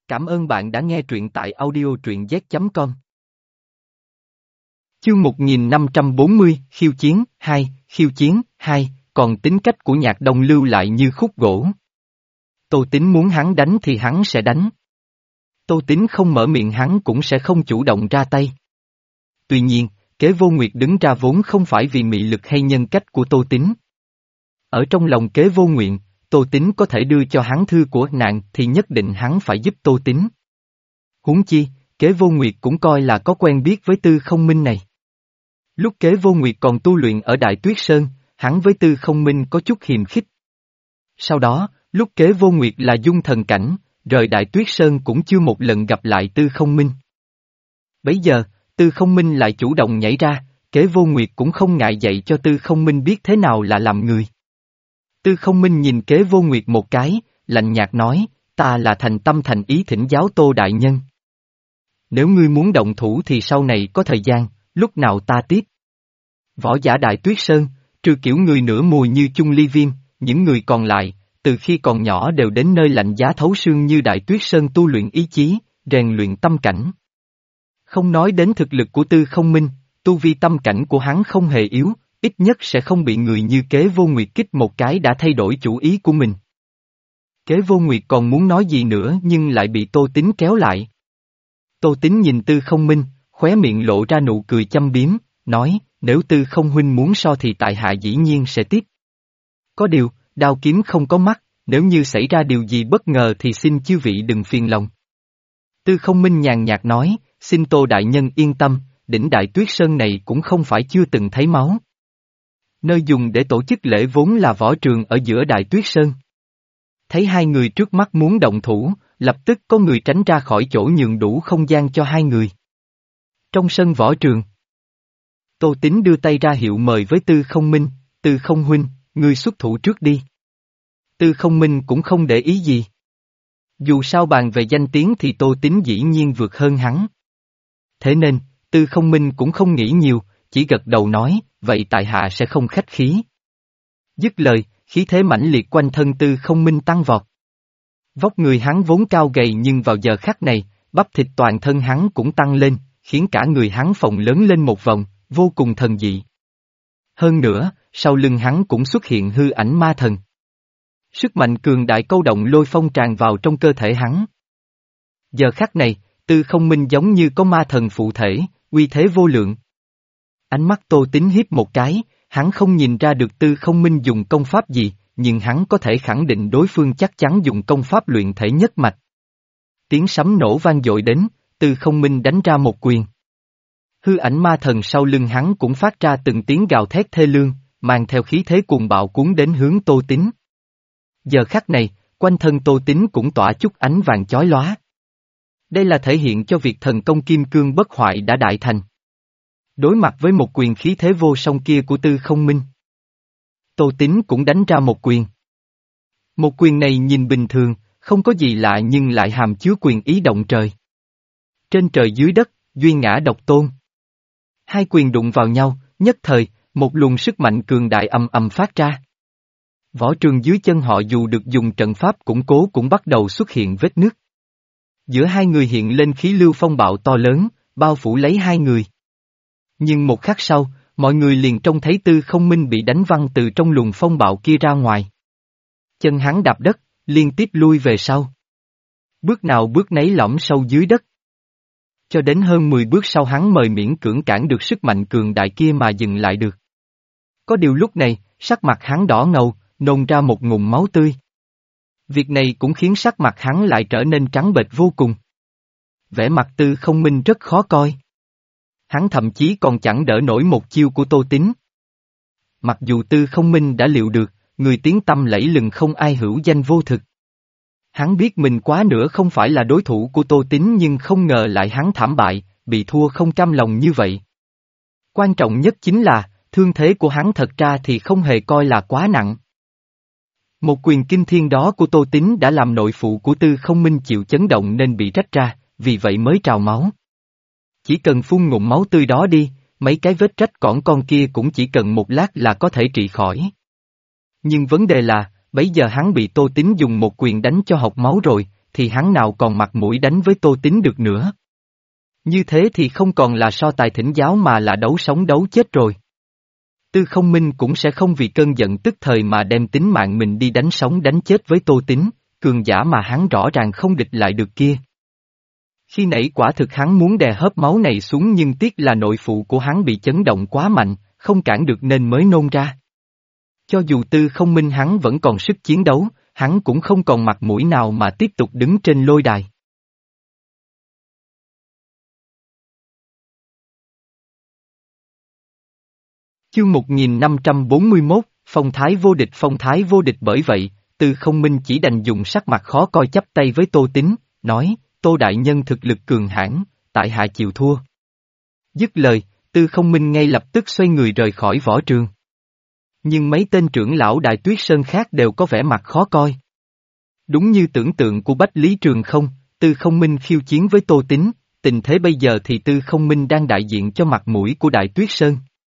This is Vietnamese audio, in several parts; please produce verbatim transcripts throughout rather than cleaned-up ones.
Cảm ơn bạn đã nghe truyện tại audio truyện z chấm com. Chương một nghìn năm trăm bốn mươi, Khiêu chiến, hai, Khiêu chiến, hai, còn tính cách của Nhạc Đông lưu lại như khúc gỗ. Tô Tín muốn hắn đánh thì hắn sẽ đánh. Tô Tín không mở miệng hắn cũng sẽ không chủ động ra tay. Tuy nhiên, Kế Vô Nguyệt đứng ra vốn không phải vì mị lực hay nhân cách của Tô Tín. Ở trong lòng Kế Vô Nguyện, Tô Tín có thể đưa cho hắn thư của nàng thì nhất định hắn phải giúp Tô Tín. Huống chi, Kế Vô Nguyệt cũng coi là có quen biết với Tư Không Minh này. Lúc Kế Vô Nguyệt còn tu luyện ở Đại Tuyết Sơn, hắn với Tư Không Minh có chút hiềm khích. Sau đó, lúc Kế Vô Nguyệt là dung thần cảnh, rời Đại Tuyết Sơn cũng chưa một lần gặp lại Tư Không Minh. Bấy giờ, Tư Không Minh lại chủ động nhảy ra, Kế Vô Nguyệt cũng không ngại dạy cho Tư Không Minh biết thế nào là làm người. Tư Không Minh nhìn Kế Vô Nguyệt một cái, lạnh nhạt nói, ta là thành tâm thành ý thỉnh giáo Tô đại nhân. Nếu ngươi muốn động thủ thì sau này có thời gian, lúc nào ta tiếp. Võ giả Đại Tuyết Sơn, trừ kiểu người nửa mùi như Chung Ly Viêm, những người còn lại, từ khi còn nhỏ đều đến nơi lạnh giá thấu xương như Đại Tuyết Sơn tu luyện ý chí, rèn luyện tâm cảnh. Không nói đến thực lực của Tư Không Minh, tu vi tâm cảnh của hắn không hề yếu, ít nhất sẽ không bị người như Kế Vô Nguyệt kích một cái đã thay đổi chủ ý của mình. Kế Vô Nguyệt còn muốn nói gì nữa nhưng lại bị Tô Tín kéo lại. Tô Tín nhìn Tư Không Minh, khóe miệng lộ ra nụ cười châm biếm, nói, nếu Tư Không huynh muốn so thì tại hạ dĩ nhiên sẽ tiếp. Có điều, đao kiếm không có mắt, nếu như xảy ra điều gì bất ngờ thì xin chư vị đừng phiền lòng. Tư Không Minh nhàn nhạt nói, xin Tô đại nhân yên tâm, đỉnh Đại Tuyết Sơn này cũng không phải chưa từng thấy máu. Nơi dùng để tổ chức lễ vốn là võ trường ở giữa Đại Tuyết Sơn. Thấy hai người trước mắt muốn động thủ, lập tức có người tránh ra khỏi chỗ nhường đủ không gian cho hai người. Trong sân võ trường, Tô Tín đưa tay ra hiệu mời với Tư Không Minh, Tư Không huynh, ngươi xuất thủ trước đi. Tư Không Minh cũng không để ý gì. Dù sao bàn về danh tiếng thì Tô Tín dĩ nhiên vượt hơn hắn. Thế nên, Tư Không Minh cũng không nghĩ nhiều, chỉ gật đầu nói, vậy tại hạ sẽ không khách khí. Dứt lời, khí thế mãnh liệt quanh thân Tư Không Minh tăng vọt. Vóc người hắn vốn cao gầy nhưng vào giờ khắc này, bắp thịt toàn thân hắn cũng tăng lên, khiến cả người hắn phồng lớn lên một vòng, vô cùng thần dị. Hơn nữa, sau lưng hắn cũng xuất hiện hư ảnh ma thần. Sức mạnh cường đại câu động lôi phong tràn vào trong cơ thể hắn. Giờ khắc này, Tư Không Minh giống như có ma thần phụ thể, uy thế vô lượng. Ánh mắt Tô Tín hiếp một cái, hắn không nhìn ra được Tư Không Minh dùng công pháp gì, nhưng hắn có thể khẳng định đối phương chắc chắn dùng công pháp luyện thể nhất mạch. Tiếng sấm nổ vang dội đến, Tư Không Minh đánh ra một quyền. Hư ảnh ma thần sau lưng hắn cũng phát ra từng tiếng gào thét thê lương, mang theo khí thế cuồng bạo cuốn đến hướng Tô Tín. Giờ khắc này, quanh thân Tô Tín cũng tỏa chút ánh vàng chói lóa. Đây là thể hiện cho việc thần công kim cương bất hoại đã đại thành. Đối mặt với một quyền khí thế vô song kia của Tư Không Minh, Tô Tín cũng đánh ra một quyền. Một quyền này nhìn bình thường, không có gì lạ nhưng lại hàm chứa quyền ý động trời. Trên trời dưới đất, duy ngã độc tôn. Hai quyền đụng vào nhau, nhất thời, một luồng sức mạnh cường đại ầm ầm phát ra. Võ trường dưới chân họ dù được dùng trận pháp củng cố cũng bắt đầu xuất hiện vết nứt. Giữa hai người hiện lên khí lưu phong bạo to lớn, bao phủ lấy hai người. Nhưng một khắc sau, mọi người liền trông thấy Tư Không Minh bị đánh văng từ trong luồng phong bạo kia ra ngoài. Chân hắn đạp đất, liên tiếp lui về sau. Bước nào bước nấy lõm sâu dưới đất. Cho đến hơn mười bước sau hắn mời miễn cưỡng cản được sức mạnh cường đại kia mà dừng lại được. Có điều lúc này, sắc mặt hắn đỏ ngầu, nôn ra một ngụm máu tươi. Việc này cũng khiến sắc mặt hắn lại trở nên trắng bệch vô cùng. Vẻ mặt Tư Không Minh rất khó coi. Hắn thậm chí còn chẳng đỡ nổi một chiêu của Tô Tín. Mặc dù Tư Không Minh đã liệu được, người tiếng tăm lẫy lừng không ai hữu danh vô thực. Hắn biết mình quá nữa không phải là đối thủ của Tô Tín nhưng không ngờ lại hắn thảm bại, bị thua không cam lòng như vậy. Quan trọng nhất chính là, thương thế của hắn thật ra thì không hề coi là quá nặng. Một quyền kinh thiên đó của Tô Tín đã làm nội phụ của Tư Không Minh chịu chấn động nên bị rách ra, vì vậy mới trào máu. Chỉ cần phun ngụm máu tươi đó đi, mấy cái vết rách cỏn con kia cũng chỉ cần một lát là có thể trị khỏi. Nhưng vấn đề là, bấy giờ hắn bị Tô Tín dùng một quyền đánh cho hộc máu rồi, thì hắn nào còn mặt mũi đánh với Tô Tín được nữa. Như thế thì không còn là so tài thỉnh giáo mà là đấu sống đấu chết rồi. Tư Không Minh cũng sẽ không vì cơn giận tức thời mà đem tính mạng mình đi đánh sống đánh chết với Tô Tín, cường giả mà hắn rõ ràng không địch lại được kia. Khi nãy quả thực hắn muốn đè hớp máu này xuống nhưng tiếc là nội phụ của hắn bị chấn động quá mạnh, không cản được nên mới nôn ra. Cho dù Tư Không Minh hắn vẫn còn sức chiến đấu, hắn cũng không còn mặt mũi nào mà tiếp tục đứng trên lôi đài. Chương một nghìn năm trăm bốn mươi mốt, phong thái vô địch phong thái vô địch bởi vậy, Tư Không Minh chỉ đành dùng sắc mặt khó coi chắp tay với Tô Tín, nói, Tô đại nhân thực lực cường hãn, tại hạ chịu thua. Dứt lời, Tư Không Minh ngay lập tức xoay người rời khỏi võ trường. Nhưng mấy tên trưởng lão Đại Tuyết Sơn khác đều có vẻ mặt khó coi. Đúng như tưởng tượng của Bách Lý Trường không, Tư Không Minh khiêu chiến với Tô Tín, tình thế bây giờ thì Tư Không Minh đang đại diện cho mặt mũi của Đại Tuyết Sơn.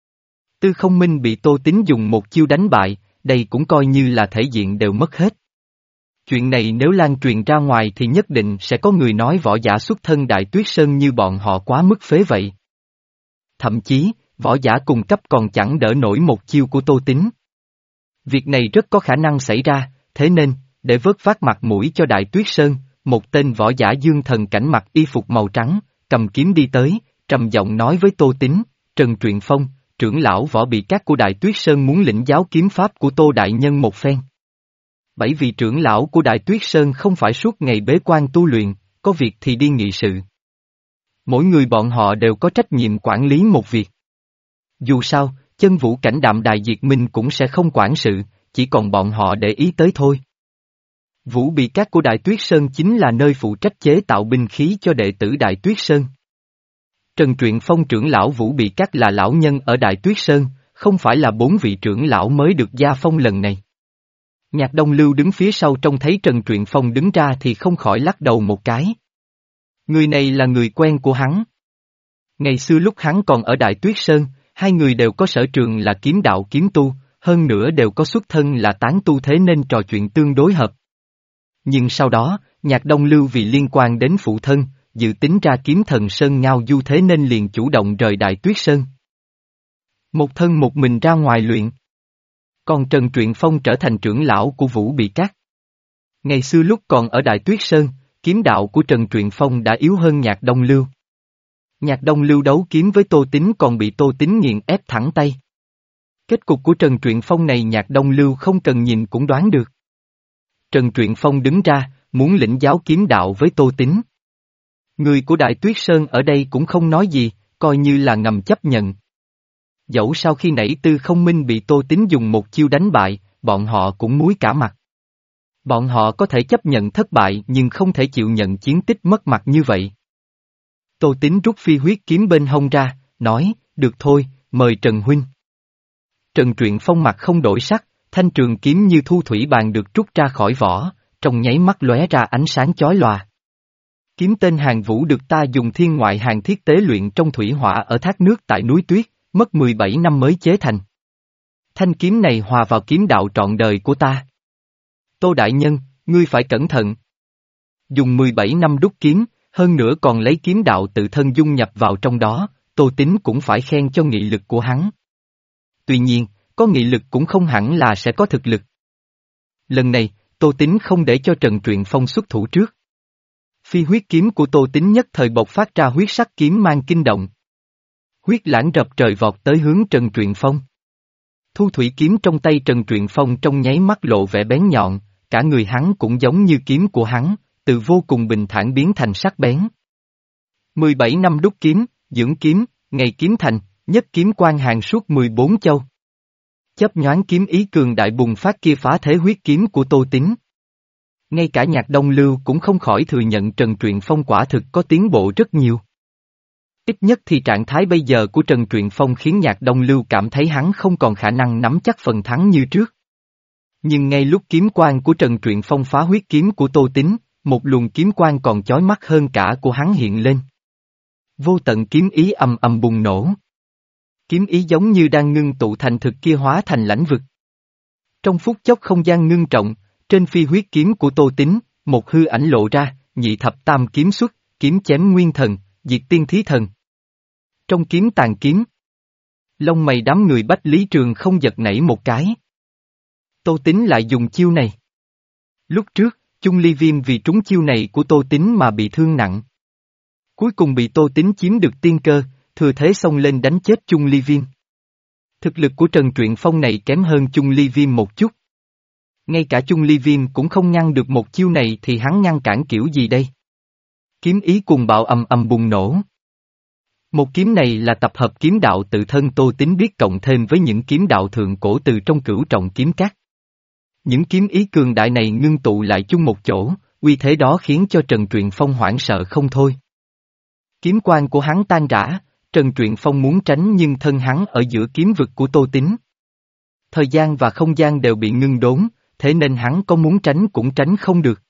Tư Không Minh bị Tô Tín dùng một chiêu đánh bại, đây cũng coi như là thể diện đều mất hết. Chuyện này nếu lan truyền ra ngoài thì nhất định sẽ có người nói võ giả xuất thân Đại Tuyết Sơn như bọn họ quá mức phế vậy. Thậm chí, võ giả cùng cấp còn chẳng đỡ nổi một chiêu của Tô Tín. Việc này rất có khả năng xảy ra, thế nên, để vớt vát mặt mũi cho Đại Tuyết Sơn, một tên võ giả dương thần cảnh mặc y phục màu trắng, cầm kiếm đi tới, trầm giọng nói với Tô Tín, Trần Truyện Phong, trưởng lão võ bị các của Đại Tuyết Sơn muốn lĩnh giáo kiếm pháp của Tô đại nhân một phen. Bảy vị trưởng lão của Đại Tuyết Sơn không phải suốt ngày bế quan tu luyện, có việc thì đi nghị sự. Mỗi người bọn họ đều có trách nhiệm quản lý một việc. Dù sao, chân vũ cảnh đạm đài diệt minh cũng sẽ không quản sự, chỉ còn bọn họ để ý tới thôi. Vũ Bị Các của Đại Tuyết Sơn chính là nơi phụ trách chế tạo binh khí cho đệ tử Đại Tuyết Sơn. Trần Truyện Phong trưởng lão Vũ Bị Các là lão nhân ở Đại Tuyết Sơn, không phải là bốn vị trưởng lão mới được gia phong lần này. Nhạc Đông Lưu đứng phía sau trông thấy Trần Truyện Phong đứng ra thì không khỏi lắc đầu một cái. Người này là người quen của hắn. Ngày xưa lúc hắn còn ở Đại Tuyết Sơn, hai người đều có sở trường là kiếm đạo kiếm tu, hơn nữa đều có xuất thân là tán tu thế nên trò chuyện tương đối hợp. Nhưng sau đó, Nhạc Đông Lưu vì liên quan đến phụ thân, dự tính ra kiếm thần Sơn Ngao Du thế nên liền chủ động rời Đại Tuyết Sơn. Một thân một mình ra ngoài luyện. Còn Trần Truyện Phong trở thành trưởng lão của Vũ Bị Các. Ngày xưa lúc còn ở Đại Tuyết Sơn, kiếm đạo của Trần Truyện Phong đã yếu hơn Nhạc Đông Lưu. Nhạc Đông Lưu đấu kiếm với Tô Tín còn bị Tô Tín nghiền ép thẳng tay. Kết cục của Trần Truyện Phong này Nhạc Đông Lưu không cần nhìn cũng đoán được. Trần Truyện Phong đứng ra, muốn lĩnh giáo kiếm đạo với Tô Tín. Người của Đại Tuyết Sơn ở đây cũng không nói gì, coi như là ngầm chấp nhận. Dẫu sau khi nãy Tư Không Minh bị Tô Tín dùng một chiêu đánh bại, bọn họ cũng muối cả mặt. Bọn họ có thể chấp nhận thất bại nhưng không thể chịu nhận chiến tích mất mặt như vậy. Tô Tín rút phi huyết kiếm bên hông ra, nói, được thôi, mời Trần Huynh. Trần Truyện Phong mặt không đổi sắc, thanh trường kiếm như thu thủy bàn được rút ra khỏi vỏ, trong nháy mắt lóe ra ánh sáng chói lòa. Kiếm tên Hàng Vũ được ta dùng thiên ngoại hàng thiết tế luyện trong thủy hỏa ở thác nước tại núi Tuyết, mất mười bảy năm mới chế thành. Thanh kiếm này hòa vào kiếm đạo trọn đời của ta. Tô đại nhân, ngươi phải cẩn thận. Dùng mười bảy năm đúc kiếm, hơn nữa còn lấy kiếm đạo tự thân dung nhập vào trong đó, Tô Tín cũng phải khen cho nghị lực của hắn. Tuy nhiên, có nghị lực cũng không hẳn là sẽ có thực lực. Lần này, Tô Tín không để cho Trần Truyện Phong xuất thủ trước. Phi huyết kiếm của Tô Tín nhất thời bộc phát ra huyết sắc kiếm mang kinh động. Huyết lãng rập trời vọt tới hướng Trần Truyện Phong. Thu thủy kiếm trong tay Trần Truyện Phong trong nháy mắt lộ vẻ bén nhọn, cả người hắn cũng giống như kiếm của hắn, từ vô cùng bình thản biến thành sắc bén. mười bảy năm đúc kiếm, dưỡng kiếm, ngày kiếm thành, nhất kiếm quan hàng suốt mười bốn châu. Chấp nhoáng kiếm ý cường đại bùng phát kia phá thế huyết kiếm của Tô Tín. Ngay cả Nhạc Đông Lưu cũng không khỏi thừa nhận Trần Truyện Phong quả thực có tiến bộ rất nhiều. Ít nhất thì trạng thái bây giờ của Trần Truyện Phong khiến Nhạc Đông Lưu cảm thấy hắn không còn khả năng nắm chắc phần thắng như trước. Nhưng ngay lúc kiếm quang của Trần Truyện Phong phá huyết kiếm của Tô Tín, một luồng kiếm quang còn chói mắt hơn cả của hắn hiện lên. Vô tận kiếm ý ầm ầm bùng nổ. Kiếm ý giống như đang ngưng tụ thành thực kia hóa thành lãnh vực. Trong phút chốc không gian ngưng trọng, trên phi huyết kiếm của Tô Tín, một hư ảnh lộ ra, nhị thập tam kiếm xuất, kiếm chém nguyên thần, diệt tiên thí thần. Trong kiếm tàn kiếm, lông mày đám người Bách Lý Trường không giật nảy một cái. Tô Tín lại dùng chiêu này. Lúc trước, Chung Ly Viêm vì trúng chiêu này của Tô Tín mà bị thương nặng. Cuối cùng bị Tô Tín chiếm được tiên cơ, thừa thế xông lên đánh chết Chung Ly Viêm. Thực lực của Trần Truyện Phong này kém hơn Chung Ly Viêm một chút. Ngay cả Chung Ly Viêm cũng không ngăn được một chiêu này thì hắn ngăn cản kiểu gì đây? Kiếm ý cuồng bạo ầm ầm bùng nổ. Một kiếm này là tập hợp kiếm đạo tự thân Tô Tín biết cộng thêm với những kiếm đạo thượng cổ từ trong cửu trọng kiếm các. Những kiếm ý cường đại này ngưng tụ lại chung một chỗ, uy thế đó khiến cho Trần Truyện Phong hoảng sợ không thôi. Kiếm quang của hắn tan rã, Trần Truyện Phong muốn tránh nhưng thân hắn ở giữa kiếm vực của Tô Tín. Thời gian và không gian đều bị ngưng đốn, thế nên hắn có muốn tránh cũng tránh không được.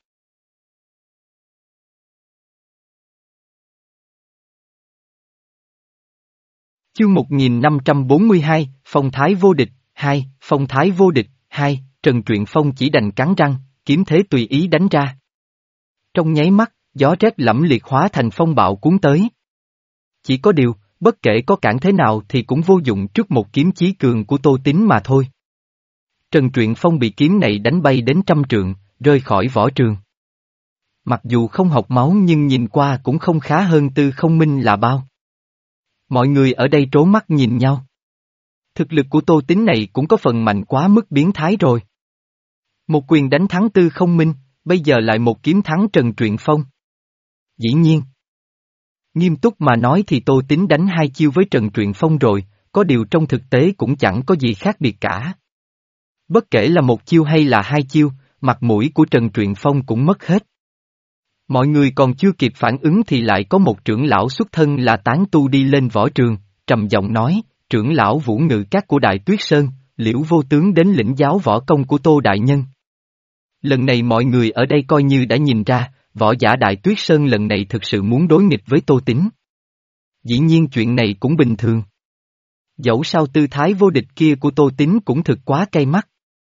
Chương một nghìn năm trăm bốn mươi hai, Phong Thái Vô Địch, hai, Phong Thái Vô Địch, hai, Trần Truyện Phong chỉ đành cắn răng, kiếm thế tùy ý đánh ra. Trong nháy mắt, gió rét lẫm liệt hóa thành phong bạo cuốn tới. Chỉ có điều, bất kể có cản thế nào thì cũng vô dụng trước một kiếm chí cường của Tô Tín mà thôi. Trần Truyện Phong bị kiếm này đánh bay đến trăm trượng, rơi khỏi võ trường. Mặc dù không học máu nhưng nhìn qua cũng không khá hơn Tư Không Minh là bao. Mọi người ở đây trố mắt nhìn nhau. Thực lực của Tô Tín này cũng có phần mạnh quá mức biến thái rồi. Một quyền đánh thắng Tư Không Minh, bây giờ lại một kiếm thắng Trần Truyện Phong. Dĩ nhiên. Nghiêm túc mà nói thì Tô Tín đánh hai chiêu với Trần Truyện Phong rồi, có điều trong thực tế cũng chẳng có gì khác biệt cả. Bất kể là một chiêu hay là hai chiêu, mặt mũi của Trần Truyện Phong cũng mất hết. Mọi người còn chưa kịp phản ứng thì lại có một trưởng lão xuất thân là tán tu đi lên võ trường, trầm giọng nói, trưởng lão Vũ Ngự Các của Đại Tuyết Sơn, Liễu Vô Tướng đến lĩnh giáo võ công của Tô Đại Nhân. Lần này mọi người ở đây coi như đã nhìn ra, võ giả Đại Tuyết Sơn lần này thực sự muốn đối nghịch với Tô Tín. Dĩ nhiên chuyện này cũng bình thường. Dẫu sao tư thái vô địch kia của Tô Tín cũng thực quá cay mắt.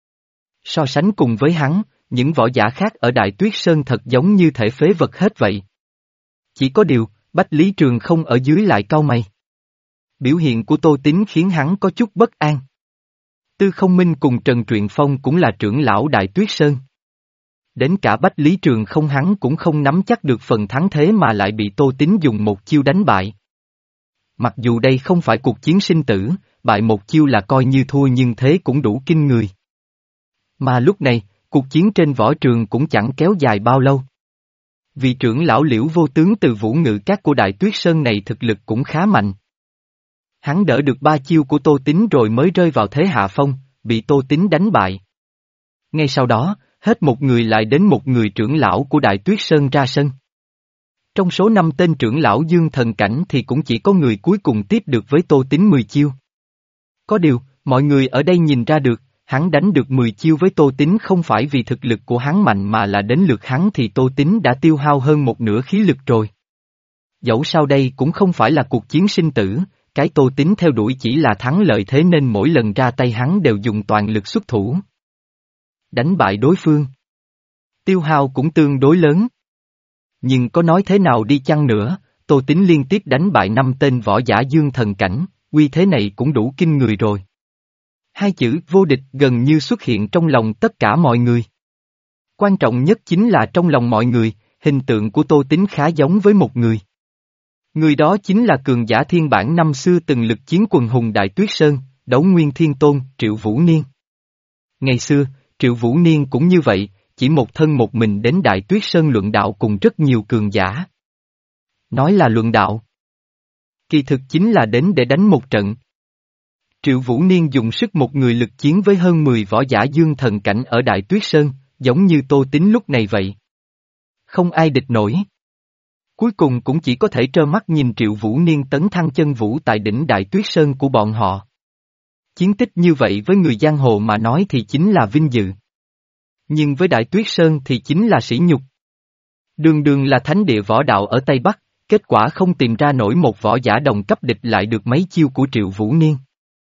So sánh cùng với hắn, những võ giả khác ở Đại Tuyết Sơn thật giống như thể phế vật hết vậy. Chỉ có điều, Bách Lý Trường không ở dưới lại cau mày. Biểu hiện của Tô Tín khiến hắn có chút bất an. Tư Không Minh cùng Trần Truyện Phong cũng là trưởng lão Đại Tuyết Sơn. Đến cả Bách Lý Trường không hắn cũng không nắm chắc được phần thắng thế mà lại bị Tô Tín dùng một chiêu đánh bại. Mặc dù đây không phải cuộc chiến sinh tử, bại một chiêu là coi như thua nhưng thế cũng đủ kinh người. Mà lúc này, cuộc chiến trên võ trường cũng chẳng kéo dài bao lâu. Vị trưởng lão Liễu Vô Tướng từ Vũ Ngự Các của Đại Tuyết Sơn này thực lực cũng khá mạnh. Hắn đỡ được ba chiêu của Tô Tín rồi mới rơi vào thế hạ phong, bị Tô Tín đánh bại. Ngay sau đó, hết một người lại đến một người trưởng lão của Đại Tuyết Sơn ra sân. Trong số năm tên trưởng lão Dương Thần Cảnh thì cũng chỉ có người cuối cùng tiếp được với Tô Tín mười chiêu. Có điều, mọi người ở đây nhìn ra được, hắn đánh được mười chiêu với Tô Tín không phải vì thực lực của hắn mạnh mà là đến lượt hắn thì Tô Tín đã tiêu hao hơn một nửa khí lực rồi. Dẫu sao đây cũng không phải là cuộc chiến sinh tử, cái Tô Tín theo đuổi chỉ là thắng lợi thế nên mỗi lần ra tay hắn đều dùng toàn lực xuất thủ. Đánh bại đối phương. Tiêu hao cũng tương đối lớn. Nhưng có nói thế nào đi chăng nữa, Tô Tín liên tiếp đánh bại năm tên võ giả Dương Thần Cảnh, uy thế này cũng đủ kinh người rồi. Hai chữ vô địch gần như xuất hiện trong lòng tất cả mọi người. Quan trọng nhất chính là trong lòng mọi người, hình tượng của Tô Tín khá giống với một người. Người đó chính là cường giả thiên bản năm xưa từng lực chiến quần hùng Đại Tuyết Sơn, Đấu Nguyên Thiên Tôn, Triệu Vũ Niên. Ngày xưa, Triệu Vũ Niên cũng như vậy, chỉ một thân một mình đến Đại Tuyết Sơn luận đạo cùng rất nhiều cường giả. Nói là luận đạo. Kỳ thực chính là đến để đánh một trận. Triệu Vũ Niên dùng sức một người lực chiến với hơn mười võ giả Dương Thần Cảnh ở Đại Tuyết Sơn, giống như Tô Tín lúc này vậy. Không ai địch nổi. Cuối cùng cũng chỉ có thể trơ mắt nhìn Triệu Vũ Niên tấn thăng chân vũ tại đỉnh Đại Tuyết Sơn của bọn họ. Chiến tích như vậy với người giang hồ mà nói thì chính là vinh dự. Nhưng với Đại Tuyết Sơn thì chính là sỉ nhục. Đường đường là thánh địa võ đạo ở Tây Bắc, kết quả không tìm ra nổi một võ giả đồng cấp địch lại được mấy chiêu của Triệu Vũ Niên.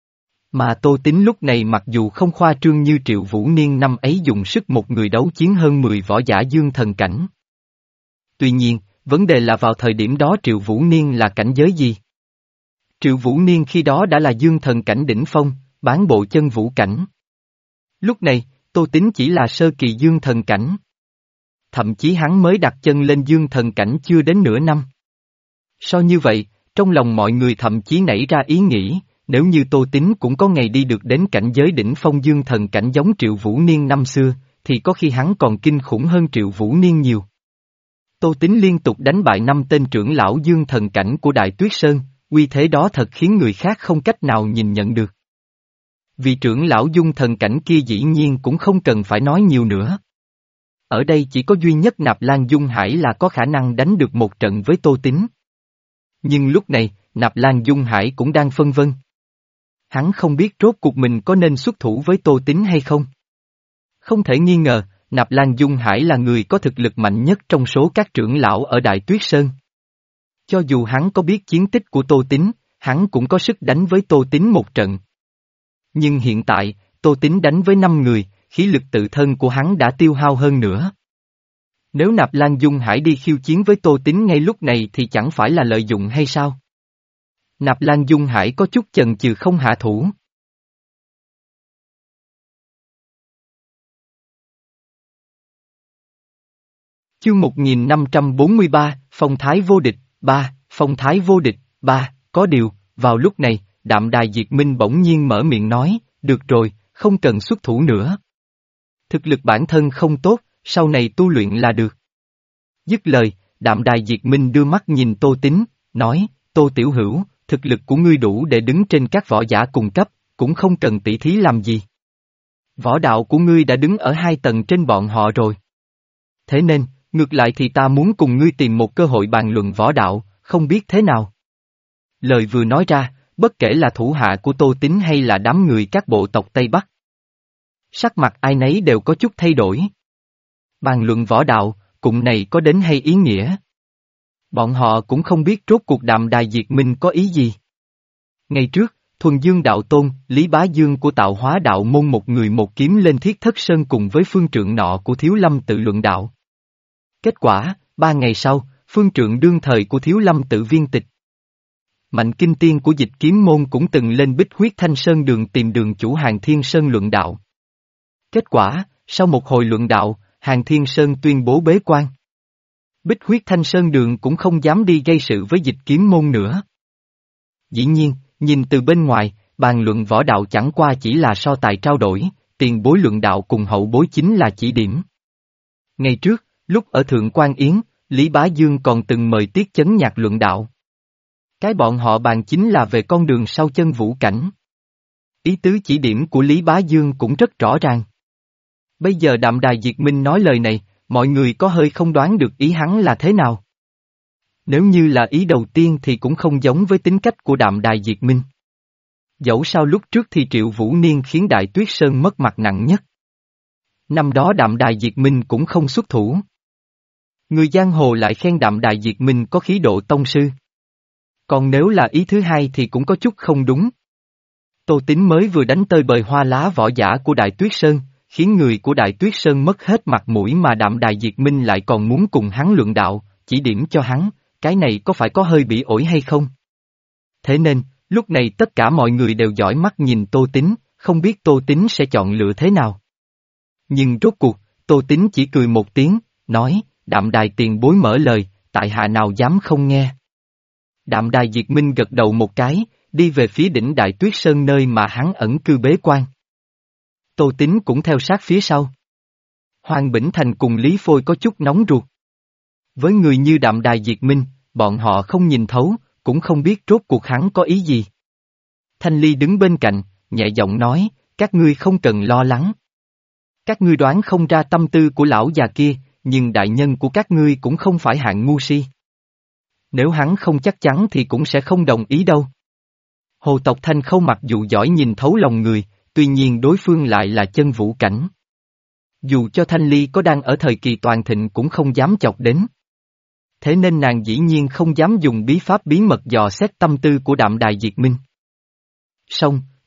Mà Tô Tín lúc này mặc dù không khoa trương như Triệu Vũ Niên năm ấy dùng sức một người đấu chiến hơn mười võ giả dương thần cảnh. Tuy nhiên, vấn đề là vào thời điểm đó Triệu Vũ Niên là cảnh giới gì? Triệu Vũ Niên khi đó đã là dương thần cảnh đỉnh phong, bán bộ chân vũ cảnh. Lúc này, Tô Tín chỉ là sơ kỳ dương thần cảnh. Thậm chí hắn mới đặt chân lên dương thần cảnh chưa đến nửa năm. So như vậy, trong lòng mọi người thậm chí nảy ra ý nghĩ, nếu như Tô Tín cũng có ngày đi được đến cảnh giới đỉnh phong dương thần cảnh giống Triệu Vũ Niên năm xưa, thì có khi hắn còn kinh khủng hơn Triệu Vũ Niên nhiều. Tô Tín liên tục đánh bại năm tên trưởng lão dương thần cảnh của Đại Tuyết Sơn, uy thế đó thật khiến người khác không cách nào nhìn nhận được. Vì trưởng lão dung thần cảnh kia dĩ nhiên cũng không cần phải nói nhiều nữa. Ở đây chỉ có duy nhất Nạp Lan Dung Hải là có khả năng đánh được một trận với Tô Tín. Nhưng lúc này, Nạp Lan Dung Hải cũng đang phân vân. Hắn không biết rốt cuộc mình có nên xuất thủ với Tô Tín hay không. Không thể nghi ngờ, Nạp Lan Dung Hải là người có thực lực mạnh nhất trong số các trưởng lão ở Đại Tuyết Sơn. Cho dù hắn có biết chiến tích của Tô Tín, hắn cũng có sức đánh với Tô Tín một trận. Nhưng hiện tại, Tô Tín đánh với năm người, khí lực tự thân của hắn đã tiêu hao hơn nữa. Nếu Nạp Lan Dung Hải đi khiêu chiến với Tô Tín ngay lúc này thì chẳng phải là lợi dụng hay sao? Nạp Lan Dung Hải có chút chần chừ không hạ thủ. Chương một nghìn năm trăm bốn mươi ba, Phong Thái Vô Địch, ba, Phong Thái Vô Địch, ba, có điều, vào lúc này, Đạm Đài Diệt Minh bỗng nhiên mở miệng nói, được rồi, không cần xuất thủ nữa. Thực lực bản thân không tốt, sau này tu luyện là được. Dứt lời, Đạm Đài Diệt Minh đưa mắt nhìn Tô Tín, nói, Tô Tiểu Hữu, thực lực của ngươi đủ để đứng trên các võ giả cùng cấp, cũng không cần tỷ thí làm gì. Võ đạo của ngươi đã đứng ở hai tầng trên bọn họ rồi. Thế nên, ngược lại thì ta muốn cùng ngươi tìm một cơ hội bàn luận võ đạo, không biết thế nào. Lời vừa nói ra, bất kể là thủ hạ của Tô Tín hay là đám người các bộ tộc Tây Bắc. Sắc mặt ai nấy đều có chút thay đổi. Bàn luận võ đạo, cụm này có đến hay ý nghĩa? Bọn họ cũng không biết rốt cuộc Đạm Đài Diệt Minh có ý gì. Ngày trước, Thuần Dương Đạo Tôn, Lý Bá Dương của Tạo Hóa Đạo Môn một người một kiếm lên Thiết Thất Sơn cùng với phương trượng nọ của Thiếu Lâm tự luận đạo. Kết quả, ba ngày sau, phương trượng đương thời của Thiếu Lâm tự viên tịch. Mạnh Kinh Tiên của Dịch Kiếm Môn cũng từng lên Bích Huyết Thanh Sơn đường tìm đường chủ Hàng Thiên Sơn luận đạo. Kết quả, sau một hồi luận đạo, Hàng Thiên Sơn tuyên bố bế quan. Bích Huyết Thanh Sơn đường cũng không dám đi gây sự với Dịch Kiếm Môn nữa. Dĩ nhiên, nhìn từ bên ngoài, bàn luận võ đạo chẳng qua chỉ là so tài trao đổi, tiền bối luận đạo cùng hậu bối chính là chỉ điểm. Ngày trước, lúc ở Thượng Quan Yến, Lý Bá Dương còn từng mời Tiết Chấn Nhạc luận đạo. Cái bọn họ bàn chính là về con đường sau chân vũ cảnh. Ý tứ chỉ điểm của Lý Bá Dương cũng rất rõ ràng. Bây giờ Đạm Đài Diệt Minh nói lời này, mọi người có hơi không đoán được ý hắn là thế nào. Nếu như là ý đầu tiên thì cũng không giống với tính cách của Đạm Đài Diệt Minh. Dẫu sao lúc trước thì Triệu Vũ Niên khiến Đại Tuyết Sơn mất mặt nặng nhất. Năm đó Đạm Đài Diệt Minh cũng không xuất thủ. Người giang hồ lại khen Đạm Đài Diệt Minh có khí độ tông sư. Còn nếu là ý thứ hai thì cũng có chút không đúng. Tô Tín mới vừa đánh tơi bời hoa lá võ giả của Đại Tuyết Sơn, khiến người của Đại Tuyết Sơn mất hết mặt mũi mà Đạm Đài Diệt Minh lại còn muốn cùng hắn luận đạo, chỉ điểm cho hắn, cái này có phải có hơi bị ổi hay không? Thế nên, lúc này tất cả mọi người đều dõi mắt nhìn Tô Tín, không biết Tô Tín sẽ chọn lựa thế nào. Nhưng rốt cuộc, Tô Tín chỉ cười một tiếng, nói, Đạm Đài tiền bối mở lời, tại hạ nào dám không nghe. Đạm Đài Diệt Minh gật đầu một cái, đi về phía đỉnh Đại Tuyết Sơn nơi mà hắn ẩn cư bế quan. Tô Tín cũng theo sát phía sau. Hoàng Bỉnh Thành cùng Lý Phôi có chút nóng ruột. Với người như Đạm Đài Diệt Minh, bọn họ không nhìn thấu, cũng không biết rốt cuộc hắn có ý gì. Thanh Ly đứng bên cạnh, nhẹ giọng nói, các ngươi không cần lo lắng. Các ngươi đoán không ra tâm tư của lão già kia, nhưng đại nhân của các ngươi cũng không phải hạng ngu si. Nếu hắn không chắc chắn thì cũng sẽ không đồng ý đâu. Hồ tộc Thanh Khâu mặc dù giỏi nhìn thấu lòng người, tuy nhiên đối phương lại là chân vũ cảnh. Dù cho Thanh Ly có đang ở thời kỳ toàn thịnh cũng không dám chọc đến. Thế nên nàng dĩ nhiên không dám dùng bí pháp bí mật dò xét tâm tư của Đạm Đài Diệt Minh. Song,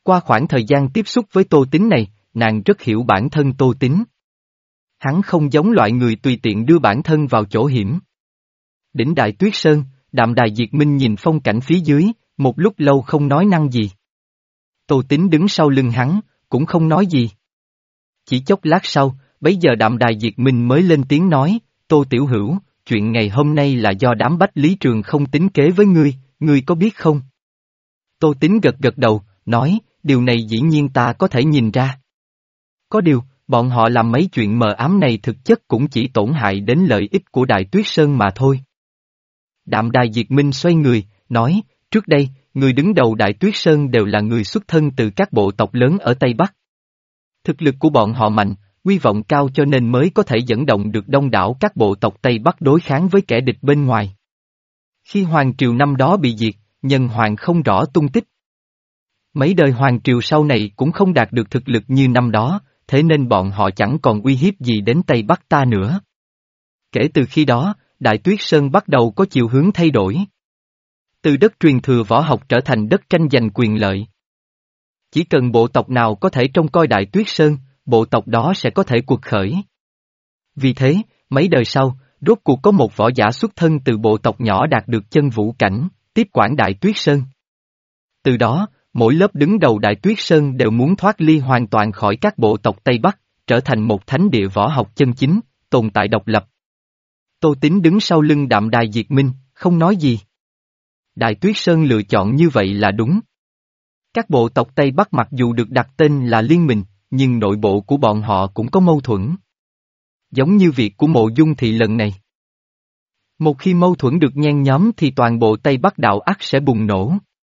Qua khoảng thời gian tiếp xúc với Tô Tín này, nàng rất hiểu bản thân Tô Tín. Hắn không giống loại người tùy tiện đưa bản thân vào chỗ hiểm. Đỉnh Đại Tuyết Sơn, Đạm Đài Diệt Minh nhìn phong cảnh phía dưới, một lúc lâu không nói năng gì. Tô Tín đứng sau lưng hắn, cũng không nói gì. Chỉ chốc lát sau, bấy giờ Đạm Đài Diệt Minh mới lên tiếng nói, Tô Tiểu Hữu, chuyện ngày hôm nay là do đám Bách Lý Trường không tính kế với ngươi, ngươi có biết không? Tô Tín gật gật đầu, nói, điều này dĩ nhiên ta có thể nhìn ra. Có điều, bọn họ làm mấy chuyện mờ ám này thực chất cũng chỉ tổn hại đến lợi ích của Đại Tuyết Sơn mà thôi. Đạm Đài Diệt Minh xoay người, nói, trước đây, người đứng đầu Đại Tuyết Sơn đều là người xuất thân từ các bộ tộc lớn ở Tây Bắc. Thực lực của bọn họ mạnh, uy vọng cao cho nên mới có thể dẫn động được đông đảo các bộ tộc Tây Bắc đối kháng với kẻ địch bên ngoài. Khi Hoàng Triều năm đó bị diệt, Nhân Hoàng không rõ tung tích. Mấy đời Hoàng Triều sau này cũng không đạt được thực lực như năm đó, thế nên bọn họ chẳng còn uy hiếp gì đến Tây Bắc ta nữa. Kể từ khi đó, Đại Tuyết Sơn bắt đầu có chiều hướng thay đổi. Từ đất truyền thừa võ học trở thành đất tranh giành quyền lợi. Chỉ cần bộ tộc nào có thể trông coi Đại Tuyết Sơn, bộ tộc đó sẽ có thể cuộc khởi. Vì thế, mấy đời sau, rốt cuộc có một võ giả xuất thân từ bộ tộc nhỏ đạt được chân vũ cảnh, tiếp quản Đại Tuyết Sơn. Từ đó, mỗi lớp đứng đầu Đại Tuyết Sơn đều muốn thoát ly hoàn toàn khỏi các bộ tộc Tây Bắc, trở thành một thánh địa võ học chân chính, tồn tại độc lập. Tô Tín đứng sau lưng Đạm Đài Diệt Minh, không nói gì. Đại Tuyết Sơn lựa chọn như vậy là đúng. Các bộ tộc Tây Bắc mặc dù được đặt tên là liên minh, nhưng nội bộ của bọn họ cũng có mâu thuẫn. Giống như việc của Mộ Dung Thị lần này. Một khi mâu thuẫn được nhen nhóm thì toàn bộ Tây Bắc đạo ắt sẽ bùng nổ.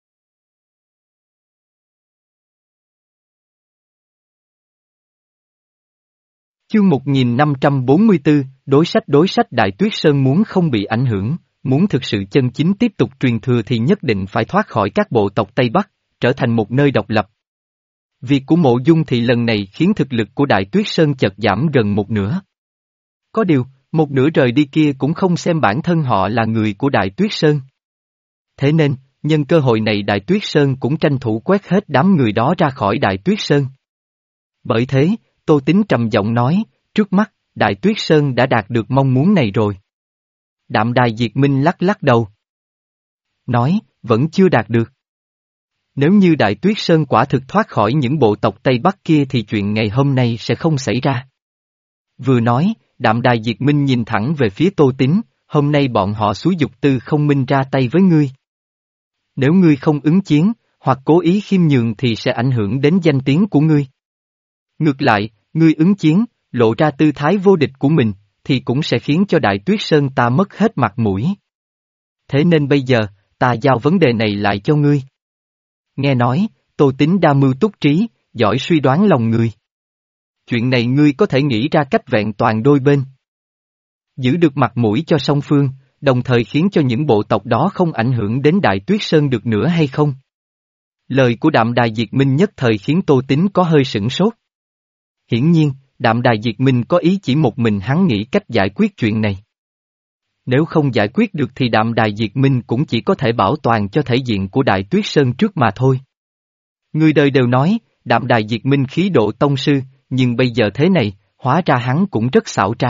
Chương một nghìn năm trăm bốn mươi tư, đối sách đối sách Đại Tuyết Sơn muốn không bị ảnh hưởng, muốn thực sự chân chính tiếp tục truyền thừa thì nhất định phải thoát khỏi các bộ tộc Tây Bắc, trở thành một nơi độc lập. Việc của Mộ Dung Thị lần này khiến thực lực của Đại Tuyết Sơn chợt giảm gần một nửa. Có điều, một nửa rời đi kia cũng không xem bản thân họ là người của Đại Tuyết Sơn. Thế nên, nhân cơ hội này Đại Tuyết Sơn cũng tranh thủ quét hết đám người đó ra khỏi Đại Tuyết Sơn. Bởi thế, Tô Tín trầm giọng nói, trước mắt, Đại Tuyết Sơn đã đạt được mong muốn này rồi. Đạm Đài Diệt Minh lắc lắc đầu. Nói, vẫn chưa đạt được. Nếu như Đại Tuyết Sơn quả thực thoát khỏi những bộ tộc Tây Bắc kia thì chuyện ngày hôm nay sẽ không xảy ra. Vừa nói, Đạm Đài Diệt Minh nhìn thẳng về phía Tô Tín, hôm nay bọn họ xúi dục Tư Không Minh ra tay với ngươi. Nếu ngươi không ứng chiến, hoặc cố ý khiêm nhường thì sẽ ảnh hưởng đến danh tiếng của ngươi. Ngược lại, ngươi ứng chiến, lộ ra tư thái vô địch của mình, thì cũng sẽ khiến cho Đại Tuyết Sơn ta mất hết mặt mũi. Thế nên bây giờ, ta giao vấn đề này lại cho ngươi. Nghe nói, Tô Tín đa mưu túc trí, giỏi suy đoán lòng người. Chuyện này ngươi có thể nghĩ ra cách vẹn toàn đôi bên. Giữ được mặt mũi cho song phương, đồng thời khiến cho những bộ tộc đó không ảnh hưởng đến Đại Tuyết Sơn được nữa hay không? Lời của Đạm Đài Diệt Minh nhất thời khiến Tô Tín có hơi sửng sốt. Hiển nhiên, Đạm Đài Diệt Minh có ý chỉ một mình hắn nghĩ cách giải quyết chuyện này. Nếu không giải quyết được thì Đạm Đài Diệt Minh cũng chỉ có thể bảo toàn cho thể diện của Đại Tuyết Sơn trước mà thôi. Người đời đều nói, Đạm Đài Diệt Minh khí độ tông sư, nhưng bây giờ thế này, hóa ra hắn cũng rất xảo trá.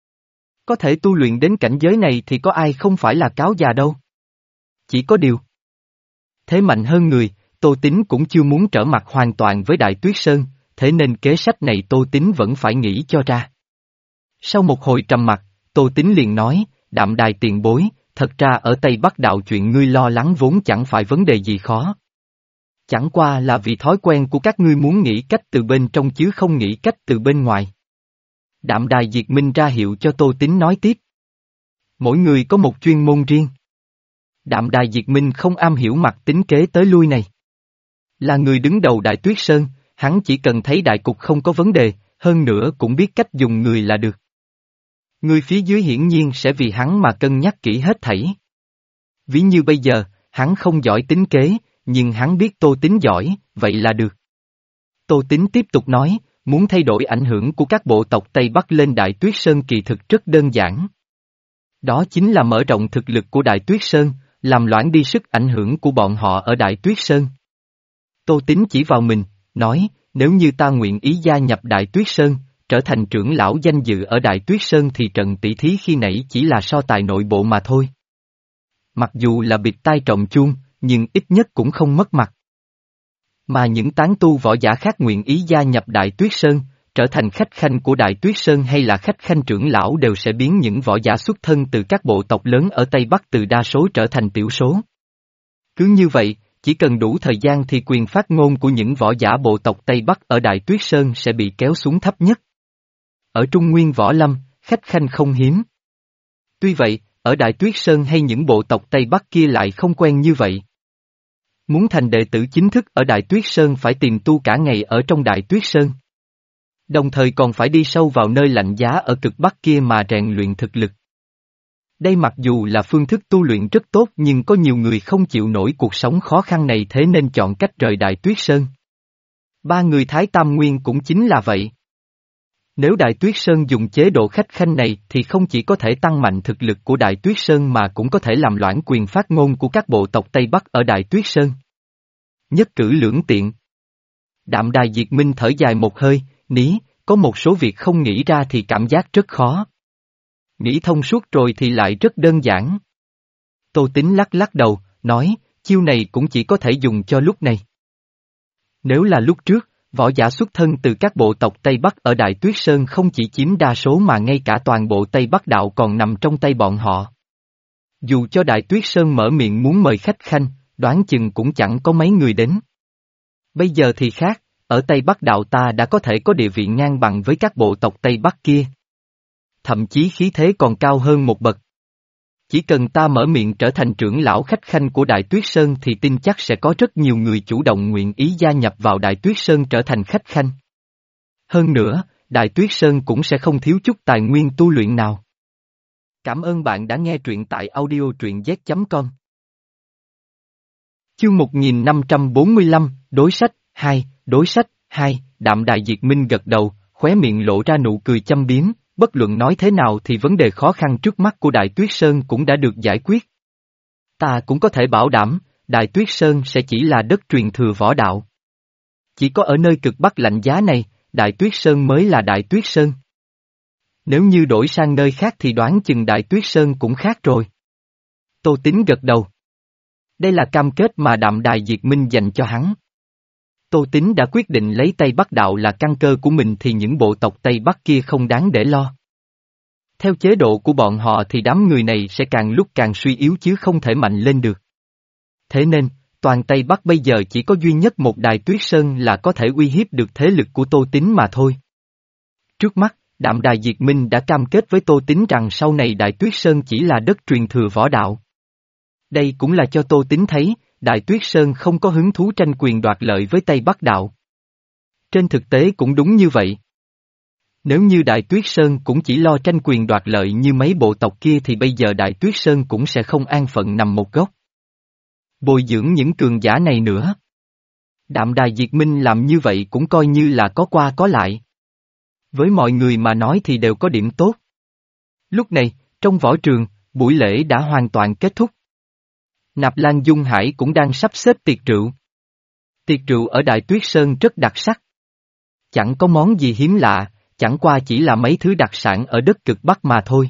Có thể tu luyện đến cảnh giới này thì có ai không phải là cáo già đâu. Chỉ có điều. Thế mạnh hơn người, Tô Tín cũng chưa muốn trở mặt hoàn toàn với Đại Tuyết Sơn, thế nên kế sách này Tô Tín vẫn phải nghĩ cho ra. Sau một hồi trầm mặc, Tô Tín liền nói, Đạm Đài tiền bối, thật ra ở Tây Bắc đạo chuyện ngươi lo lắng vốn chẳng phải vấn đề gì khó. Chẳng qua là vì thói quen của các ngươi muốn nghĩ cách từ bên trong chứ không nghĩ cách từ bên ngoài. Đạm Đài Diệt Minh ra hiệu cho Tô Tín nói tiếp. Mỗi người có một chuyên môn riêng. Đạm Đài Diệt Minh không am hiểu mặt tính kế tới lui này. Là người đứng đầu Đại Tuyết Sơn, hắn chỉ cần thấy đại cục không có vấn đề, hơn nữa cũng biết cách dùng người là được. Người phía dưới hiển nhiên sẽ vì hắn mà cân nhắc kỹ hết thảy. Ví như bây giờ, hắn không giỏi tính kế, nhưng hắn biết Tô Tín giỏi, vậy là được. Tô Tín tiếp tục nói, muốn thay đổi ảnh hưởng của các bộ tộc Tây Bắc lên Đại Tuyết Sơn kỳ thực rất đơn giản. Đó chính là mở rộng thực lực của Đại Tuyết Sơn, làm loãng đi sức ảnh hưởng của bọn họ ở Đại Tuyết Sơn. Tô Tín chỉ vào mình, nói, nếu như ta nguyện ý gia nhập Đại Tuyết Sơn, trở thành trưởng lão danh dự ở Đại Tuyết Sơn thì trận tỷ thí khi nãy chỉ là so tài nội bộ mà thôi. Mặc dù là bịt tai trọng chuông, nhưng ít nhất cũng không mất mặt. Mà những tán tu võ giả khác nguyện ý gia nhập Đại Tuyết Sơn, trở thành khách khanh của Đại Tuyết Sơn hay là khách khanh trưởng lão đều sẽ biến những võ giả xuất thân từ các bộ tộc lớn ở Tây Bắc từ đa số trở thành tiểu số. Cứ như vậy, chỉ cần đủ thời gian thì quyền phát ngôn của những võ giả bộ tộc Tây Bắc ở Đại Tuyết Sơn sẽ bị kéo xuống thấp nhất. Ở Trung Nguyên Võ Lâm, khách khanh không hiếm. Tuy vậy, ở Đại Tuyết Sơn hay những bộ tộc Tây Bắc kia lại không quen như vậy. Muốn thành đệ tử chính thức ở Đại Tuyết Sơn phải tìm tu cả ngày ở trong Đại Tuyết Sơn. Đồng thời còn phải đi sâu vào nơi lạnh giá ở cực Bắc kia mà rèn luyện thực lực. Đây mặc dù là phương thức tu luyện rất tốt nhưng có nhiều người không chịu nổi cuộc sống khó khăn này thế nên chọn cách rời Đại Tuyết Sơn. Ba người Thái Tam Nguyên cũng chính là vậy. Nếu Đại Tuyết Sơn dùng chế độ khách khanh này thì không chỉ có thể tăng mạnh thực lực của Đại Tuyết Sơn mà cũng có thể làm loãng quyền phát ngôn của các bộ tộc Tây Bắc ở Đại Tuyết Sơn. Nhất cử lưỡng tiện. Đạm Đài Diệt Minh thở dài một hơi, ní, có một số việc không nghĩ ra thì cảm giác rất khó. Nghĩ thông suốt rồi thì lại rất đơn giản. Tô Tín lắc lắc đầu, nói, chiêu này cũng chỉ có thể dùng cho lúc này. Nếu là lúc trước, võ giả xuất thân từ các bộ tộc Tây Bắc ở Đại Tuyết Sơn không chỉ chiếm đa số mà ngay cả toàn bộ Tây Bắc đạo còn nằm trong tay bọn họ. Dù cho Đại Tuyết Sơn mở miệng muốn mời khách khanh, đoán chừng cũng chẳng có mấy người đến. Bây giờ thì khác, ở Tây Bắc đạo ta đã có thể có địa vị ngang bằng với các bộ tộc Tây Bắc kia. Thậm chí khí thế còn cao hơn một bậc. Chỉ cần ta mở miệng trở thành trưởng lão khách khanh của Đại Tuyết Sơn thì tin chắc sẽ có rất nhiều người chủ động nguyện ý gia nhập vào Đại Tuyết Sơn trở thành khách khanh. Hơn nữa, Đại Tuyết Sơn cũng sẽ không thiếu chút tài nguyên tu luyện nào. Cảm ơn bạn đã nghe truyện tại audio truyện z chấm com. Chương một nghìn năm trăm bốn mươi lăm, Đối sách, hai, Đối sách, hai, Đạm Đài Diệt Minh gật đầu, khóe miệng lộ ra nụ cười châm biếm. Bất luận nói thế nào thì vấn đề khó khăn trước mắt của Đại Tuyết Sơn cũng đã được giải quyết. Ta cũng có thể bảo đảm, Đại Tuyết Sơn sẽ chỉ là đất truyền thừa võ đạo. Chỉ có ở nơi cực Bắc lạnh giá này, Đại Tuyết Sơn mới là Đại Tuyết Sơn. Nếu như đổi sang nơi khác thì đoán chừng Đại Tuyết Sơn cũng khác rồi. Tô Tín gật đầu. Đây là cam kết mà Đạm Đài Diệt Minh dành cho hắn. Tô Tín đã quyết định lấy Tây Bắc đạo là căn cơ của mình thì những bộ tộc Tây Bắc kia không đáng để lo. Theo chế độ của bọn họ thì đám người này sẽ càng lúc càng suy yếu chứ không thể mạnh lên được. Thế nên, toàn Tây Bắc bây giờ chỉ có duy nhất một Đại Tuyết Sơn là có thể uy hiếp được thế lực của Tô Tín mà thôi. Trước mắt, Đạm Đài Diệt Minh đã cam kết với Tô Tín rằng sau này Đại Tuyết Sơn chỉ là đất truyền thừa võ đạo. Đây cũng là cho Tô Tín thấy, Đại Tuyết Sơn không có hứng thú tranh quyền đoạt lợi với Tây Bắc đạo. Trên thực tế cũng đúng như vậy. Nếu như Đại Tuyết Sơn cũng chỉ lo tranh quyền đoạt lợi như mấy bộ tộc kia thì bây giờ Đại Tuyết Sơn cũng sẽ không an phận nằm một góc. Bồi dưỡng những cường giả này nữa. Đạm Đài Diệt Minh làm như vậy cũng coi như là có qua có lại. Với mọi người mà nói thì đều có điểm tốt. Lúc này, trong võ trường, buổi lễ đã hoàn toàn kết thúc. Nạp Lan Dung Hải cũng đang sắp xếp tiệc rượu. Tiệc rượu ở Đại Tuyết Sơn rất đặc sắc. Chẳng có món gì hiếm lạ, chẳng qua chỉ là mấy thứ đặc sản ở đất cực Bắc mà thôi.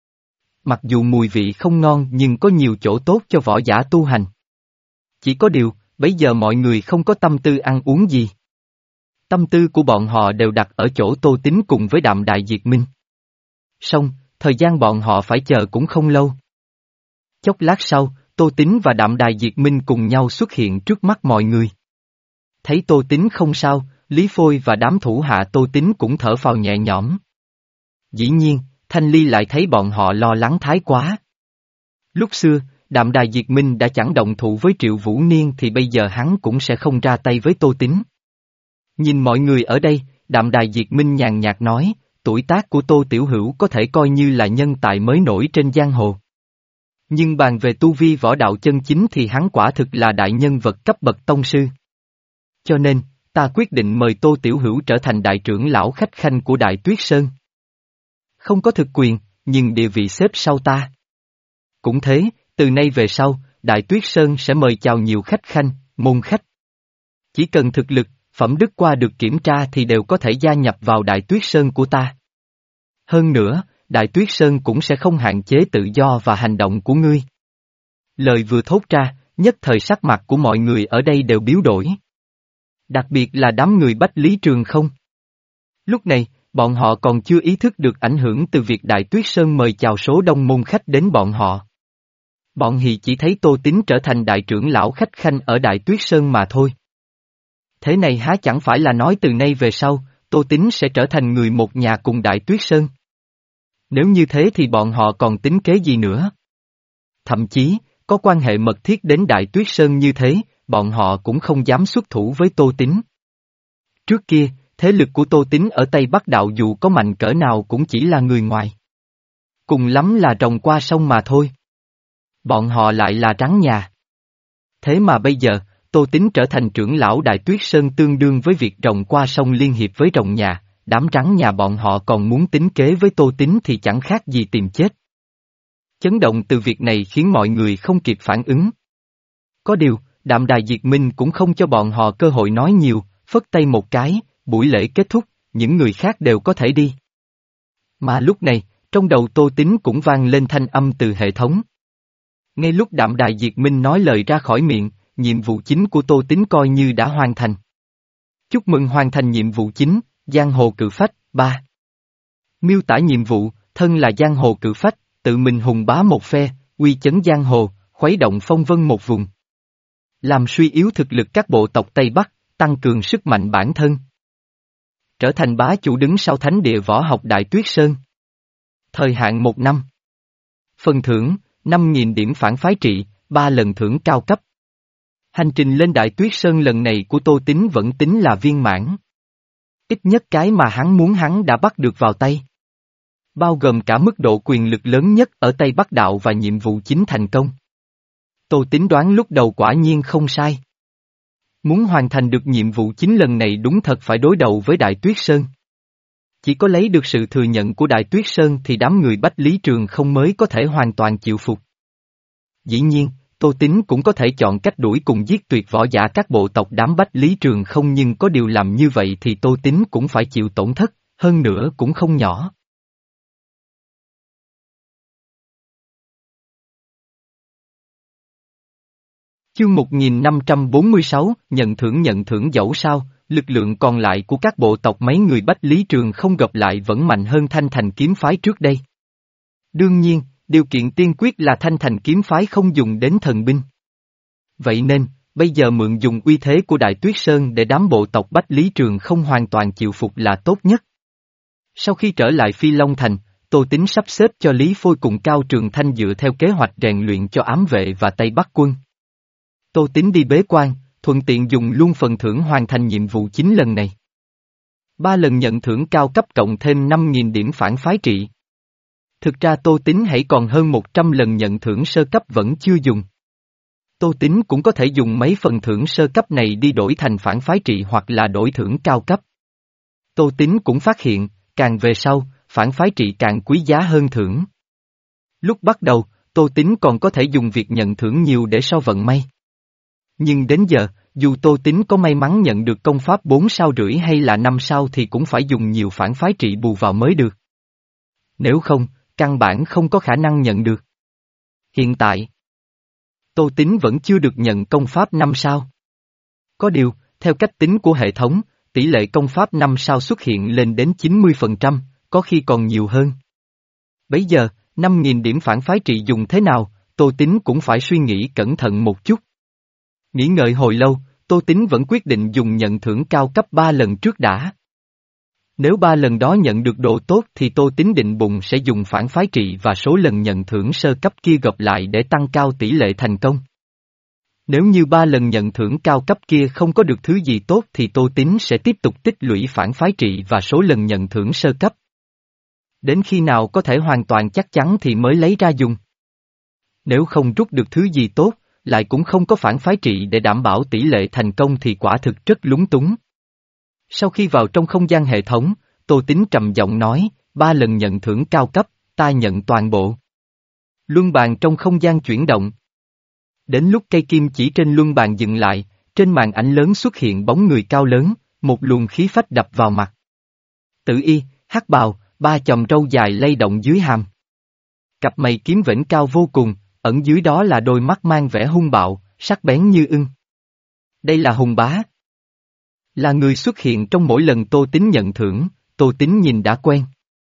Mặc dù mùi vị không ngon nhưng có nhiều chỗ tốt cho võ giả tu hành. Chỉ có điều, bây giờ mọi người không có tâm tư ăn uống gì. Tâm tư của bọn họ đều đặt ở chỗ Tô Tín cùng với Đạm Đài Diệt Minh. Song, thời gian bọn họ phải chờ cũng không lâu. Chốc lát sau, Tô Tín và Đạm Đài Diệt Minh cùng nhau xuất hiện trước mắt mọi người. Thấy Tô Tín không sao, Lý Phôi và đám thủ hạ Tô Tín cũng thở phào nhẹ nhõm. Dĩ nhiên, Thanh Ly lại thấy bọn họ lo lắng thái quá. Lúc xưa, Đạm Đài Diệt Minh đã chẳng động thủ với Triệu Vũ Niên thì bây giờ hắn cũng sẽ không ra tay với Tô Tín. Nhìn mọi người ở đây, Đạm Đài Diệt Minh nhàn nhạt nói, tuổi tác của Tô Tiểu Hữu có thể coi như là nhân tài mới nổi trên giang hồ. Nhưng bàn về tu vi võ đạo chân chính thì hắn quả thực là đại nhân vật cấp bậc tông sư. Cho nên, ta quyết định mời Tô Tiểu Hữu trở thành đại trưởng lão khách khanh của Đại Tuyết Sơn. Không có thực quyền, nhưng địa vị xếp sau ta. Cũng thế, từ nay về sau, Đại Tuyết Sơn sẽ mời chào nhiều khách khanh, môn khách. Chỉ cần thực lực, phẩm đức qua được kiểm tra thì đều có thể gia nhập vào Đại Tuyết Sơn của ta. Hơn nữa, Đại Tuyết Sơn cũng sẽ không hạn chế tự do và hành động của ngươi. Lời vừa thốt ra, nhất thời sắc mặt của mọi người ở đây đều biến đổi. Đặc biệt là đám người Bách Lý Trường không. Lúc này, bọn họ còn chưa ý thức được ảnh hưởng từ việc Đại Tuyết Sơn mời chào số đông môn khách đến bọn họ. Bọn hì chỉ thấy Tô Tín trở thành đại trưởng lão khách khanh ở Đại Tuyết Sơn mà thôi. Thế này há chẳng phải là nói từ nay về sau, Tô Tín sẽ trở thành người một nhà cùng Đại Tuyết Sơn. Nếu như thế thì bọn họ còn tính kế gì nữa? Thậm chí, có quan hệ mật thiết đến Đại Tuyết Sơn như thế, bọn họ cũng không dám xuất thủ với Tô Tín. Trước kia, thế lực của Tô Tín ở Tây Bắc Đạo dù có mạnh cỡ nào cũng chỉ là người ngoài. Cùng lắm là rồng qua sông mà thôi. Bọn họ lại là trắng nhà. Thế mà bây giờ, Tô Tín trở thành trưởng lão Đại Tuyết Sơn tương đương với việc rồng qua sông liên hiệp với rồng nhà, đám trắng nhà bọn họ còn muốn tính kế với Tô Tín thì chẳng khác gì tìm chết. Chấn động từ việc này khiến mọi người không kịp phản ứng. Có điều, Đạm Đài Diệt Minh cũng không cho bọn họ cơ hội nói nhiều, phất tay một cái, buổi lễ kết thúc, những người khác đều có thể đi. Mà lúc này, trong đầu Tô Tín cũng vang lên thanh âm từ hệ thống. Ngay lúc Đạm Đài Diệt Minh nói lời ra khỏi miệng, nhiệm vụ chính của Tô Tín coi như đã hoàn thành. Chúc mừng hoàn thành nhiệm vụ chính, Giang Hồ Cự Phách, ba. Miêu tả nhiệm vụ, thân là Giang Hồ Cự Phách, tự mình hùng bá một phe, uy chấn giang hồ, khuấy động phong vân một vùng. Làm suy yếu thực lực các bộ tộc Tây Bắc, tăng cường sức mạnh bản thân. Trở thành bá chủ đứng sau thánh địa võ học Đại Tuyết Sơn. Thời hạn một năm. Phần thưởng, năm nghìn điểm phản phái trị, ba lần thưởng cao cấp. Hành trình lên Đại Tuyết Sơn lần này của Tô Tín vẫn tính là viên mãn. Ít nhất cái mà hắn muốn hắn đã bắt được vào tay. Bao gồm cả mức độ quyền lực lớn nhất ở Tây Bắc Đạo và nhiệm vụ chính thành công. Tô Tín đoán lúc đầu quả nhiên không sai. Muốn hoàn thành được nhiệm vụ chính lần này đúng thật phải đối đầu với Đại Tuyết Sơn. Chỉ có lấy được sự thừa nhận của Đại Tuyết Sơn thì đám người Bách Lý Trường không mới có thể hoàn toàn chịu phục. Dĩ nhiên, Tô Tín cũng có thể chọn cách đuổi cùng giết tuyệt võ giả các bộ tộc đám Bách Lý Trường không, nhưng có điều làm như vậy thì Tô Tín cũng phải chịu tổn thất, hơn nữa cũng không nhỏ. Chương một nghìn năm trăm bốn mươi sáu, nhận thưởng nhận thưởng dẫu sao, lực lượng còn lại của các bộ tộc mấy người Bách Lý Trường không gặp lại vẫn mạnh hơn Thanh Thành kiếm phái trước đây. Đương nhiên, điều kiện tiên quyết là Thanh Thành kiếm phái không dùng đến thần binh. Vậy nên, bây giờ mượn dùng uy thế của Đại Tuyết Sơn để đám bộ tộc Bách Lý Trường không hoàn toàn chịu phục là tốt nhất. Sau khi trở lại Phi Long Thành, Tô Tín sắp xếp cho Lý Phôi cùng Cao Trường Thanh dựa theo kế hoạch rèn luyện cho ám vệ và Tây Bắc quân. Tô Tín đi bế quan, thuận tiện dùng luôn phần thưởng hoàn thành nhiệm vụ chính lần này. Ba lần nhận thưởng cao cấp cộng thêm năm nghìn điểm phản phái trị. Thực ra Tô Tín hãy còn hơn một trăm lần nhận thưởng sơ cấp vẫn chưa dùng. Tô Tín cũng có thể dùng mấy phần thưởng sơ cấp này đi đổi thành phản phái trị hoặc là đổi thưởng cao cấp. Tô Tín cũng phát hiện, càng về sau, phản phái trị càng quý giá hơn thưởng. Lúc bắt đầu, Tô Tín còn có thể dùng việc nhận thưởng nhiều để so vận may. Nhưng đến giờ, dù Tô Tín có may mắn nhận được công pháp bốn sao rưỡi hay là năm sao thì cũng phải dùng nhiều phản phái trị bù vào mới được. Nếu không, căn bản không có khả năng nhận được. Hiện tại, Tô Tín vẫn chưa được nhận công pháp năm sao. Có điều, theo cách tính của hệ thống, tỷ lệ công pháp năm sao xuất hiện lên đến chín mươi phần trăm, có khi còn nhiều hơn. Bấy giờ, năm nghìn điểm phản phái trị dùng thế nào, Tô Tín cũng phải suy nghĩ cẩn thận một chút. Nghĩ ngợi hồi lâu, Tô Tín vẫn quyết định dùng nhận thưởng cao cấp ba lần trước đã. Nếu ba lần đó nhận được độ tốt thì Tô Tín định bụng sẽ dùng phản phái trị và số lần nhận thưởng sơ cấp kia gộp lại để tăng cao tỷ lệ thành công. Nếu như ba lần nhận thưởng cao cấp kia không có được thứ gì tốt thì Tô Tín sẽ tiếp tục tích lũy phản phái trị và số lần nhận thưởng sơ cấp. Đến khi nào có thể hoàn toàn chắc chắn thì mới lấy ra dùng. Nếu không rút được thứ gì tốt, lại cũng không có phản phái trị để đảm bảo tỷ lệ thành công thì quả thực rất lúng túng. Sau khi vào trong không gian hệ thống, Tô Tín trầm giọng nói, ba lần nhận thưởng cao cấp, ta nhận toàn bộ. Luân bàn trong không gian chuyển động. Đến lúc cây kim chỉ trên luân bàn dừng lại, Trên màn ảnh lớn xuất hiện bóng người cao lớn, một luồng khí phách đập vào mặt. Tử y, hắc bào, ba chòm râu dài lay động dưới hàm. Cặp mày kiếm vểnh cao vô cùng, ẩn dưới đó là đôi mắt mang vẻ hung bạo, sắc bén như ưng. Đây là Hùng Bá. Là người xuất hiện trong mỗi lần Tô Tín nhận thưởng, Tô Tín nhìn đã quen.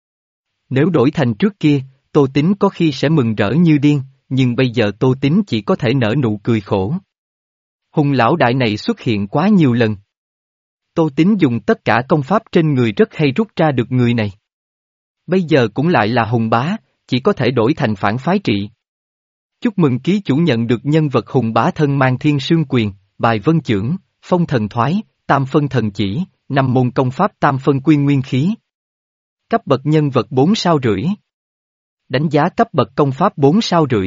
Nếu đổi thành trước kia, Tô Tín có khi sẽ mừng rỡ như điên, nhưng bây giờ Tô Tín chỉ có thể nở nụ cười khổ. Hùng lão đại này xuất hiện quá nhiều lần. Tô Tín dùng tất cả công pháp trên người rất hay rút ra được người này. Bây giờ cũng lại là Hùng Bá, chỉ có thể đổi thành phản phái trị. Chúc mừng ký chủ nhận được nhân vật Hùng Bá thân mang thiên sương quyền, bài vân chưởng, phong thần thoái, tam phân thần chỉ, năm môn công pháp tam phân quy nguyên khí. Cấp bậc nhân vật bốn sao rưỡi. Đánh giá cấp bậc công pháp bốn sao rưỡi.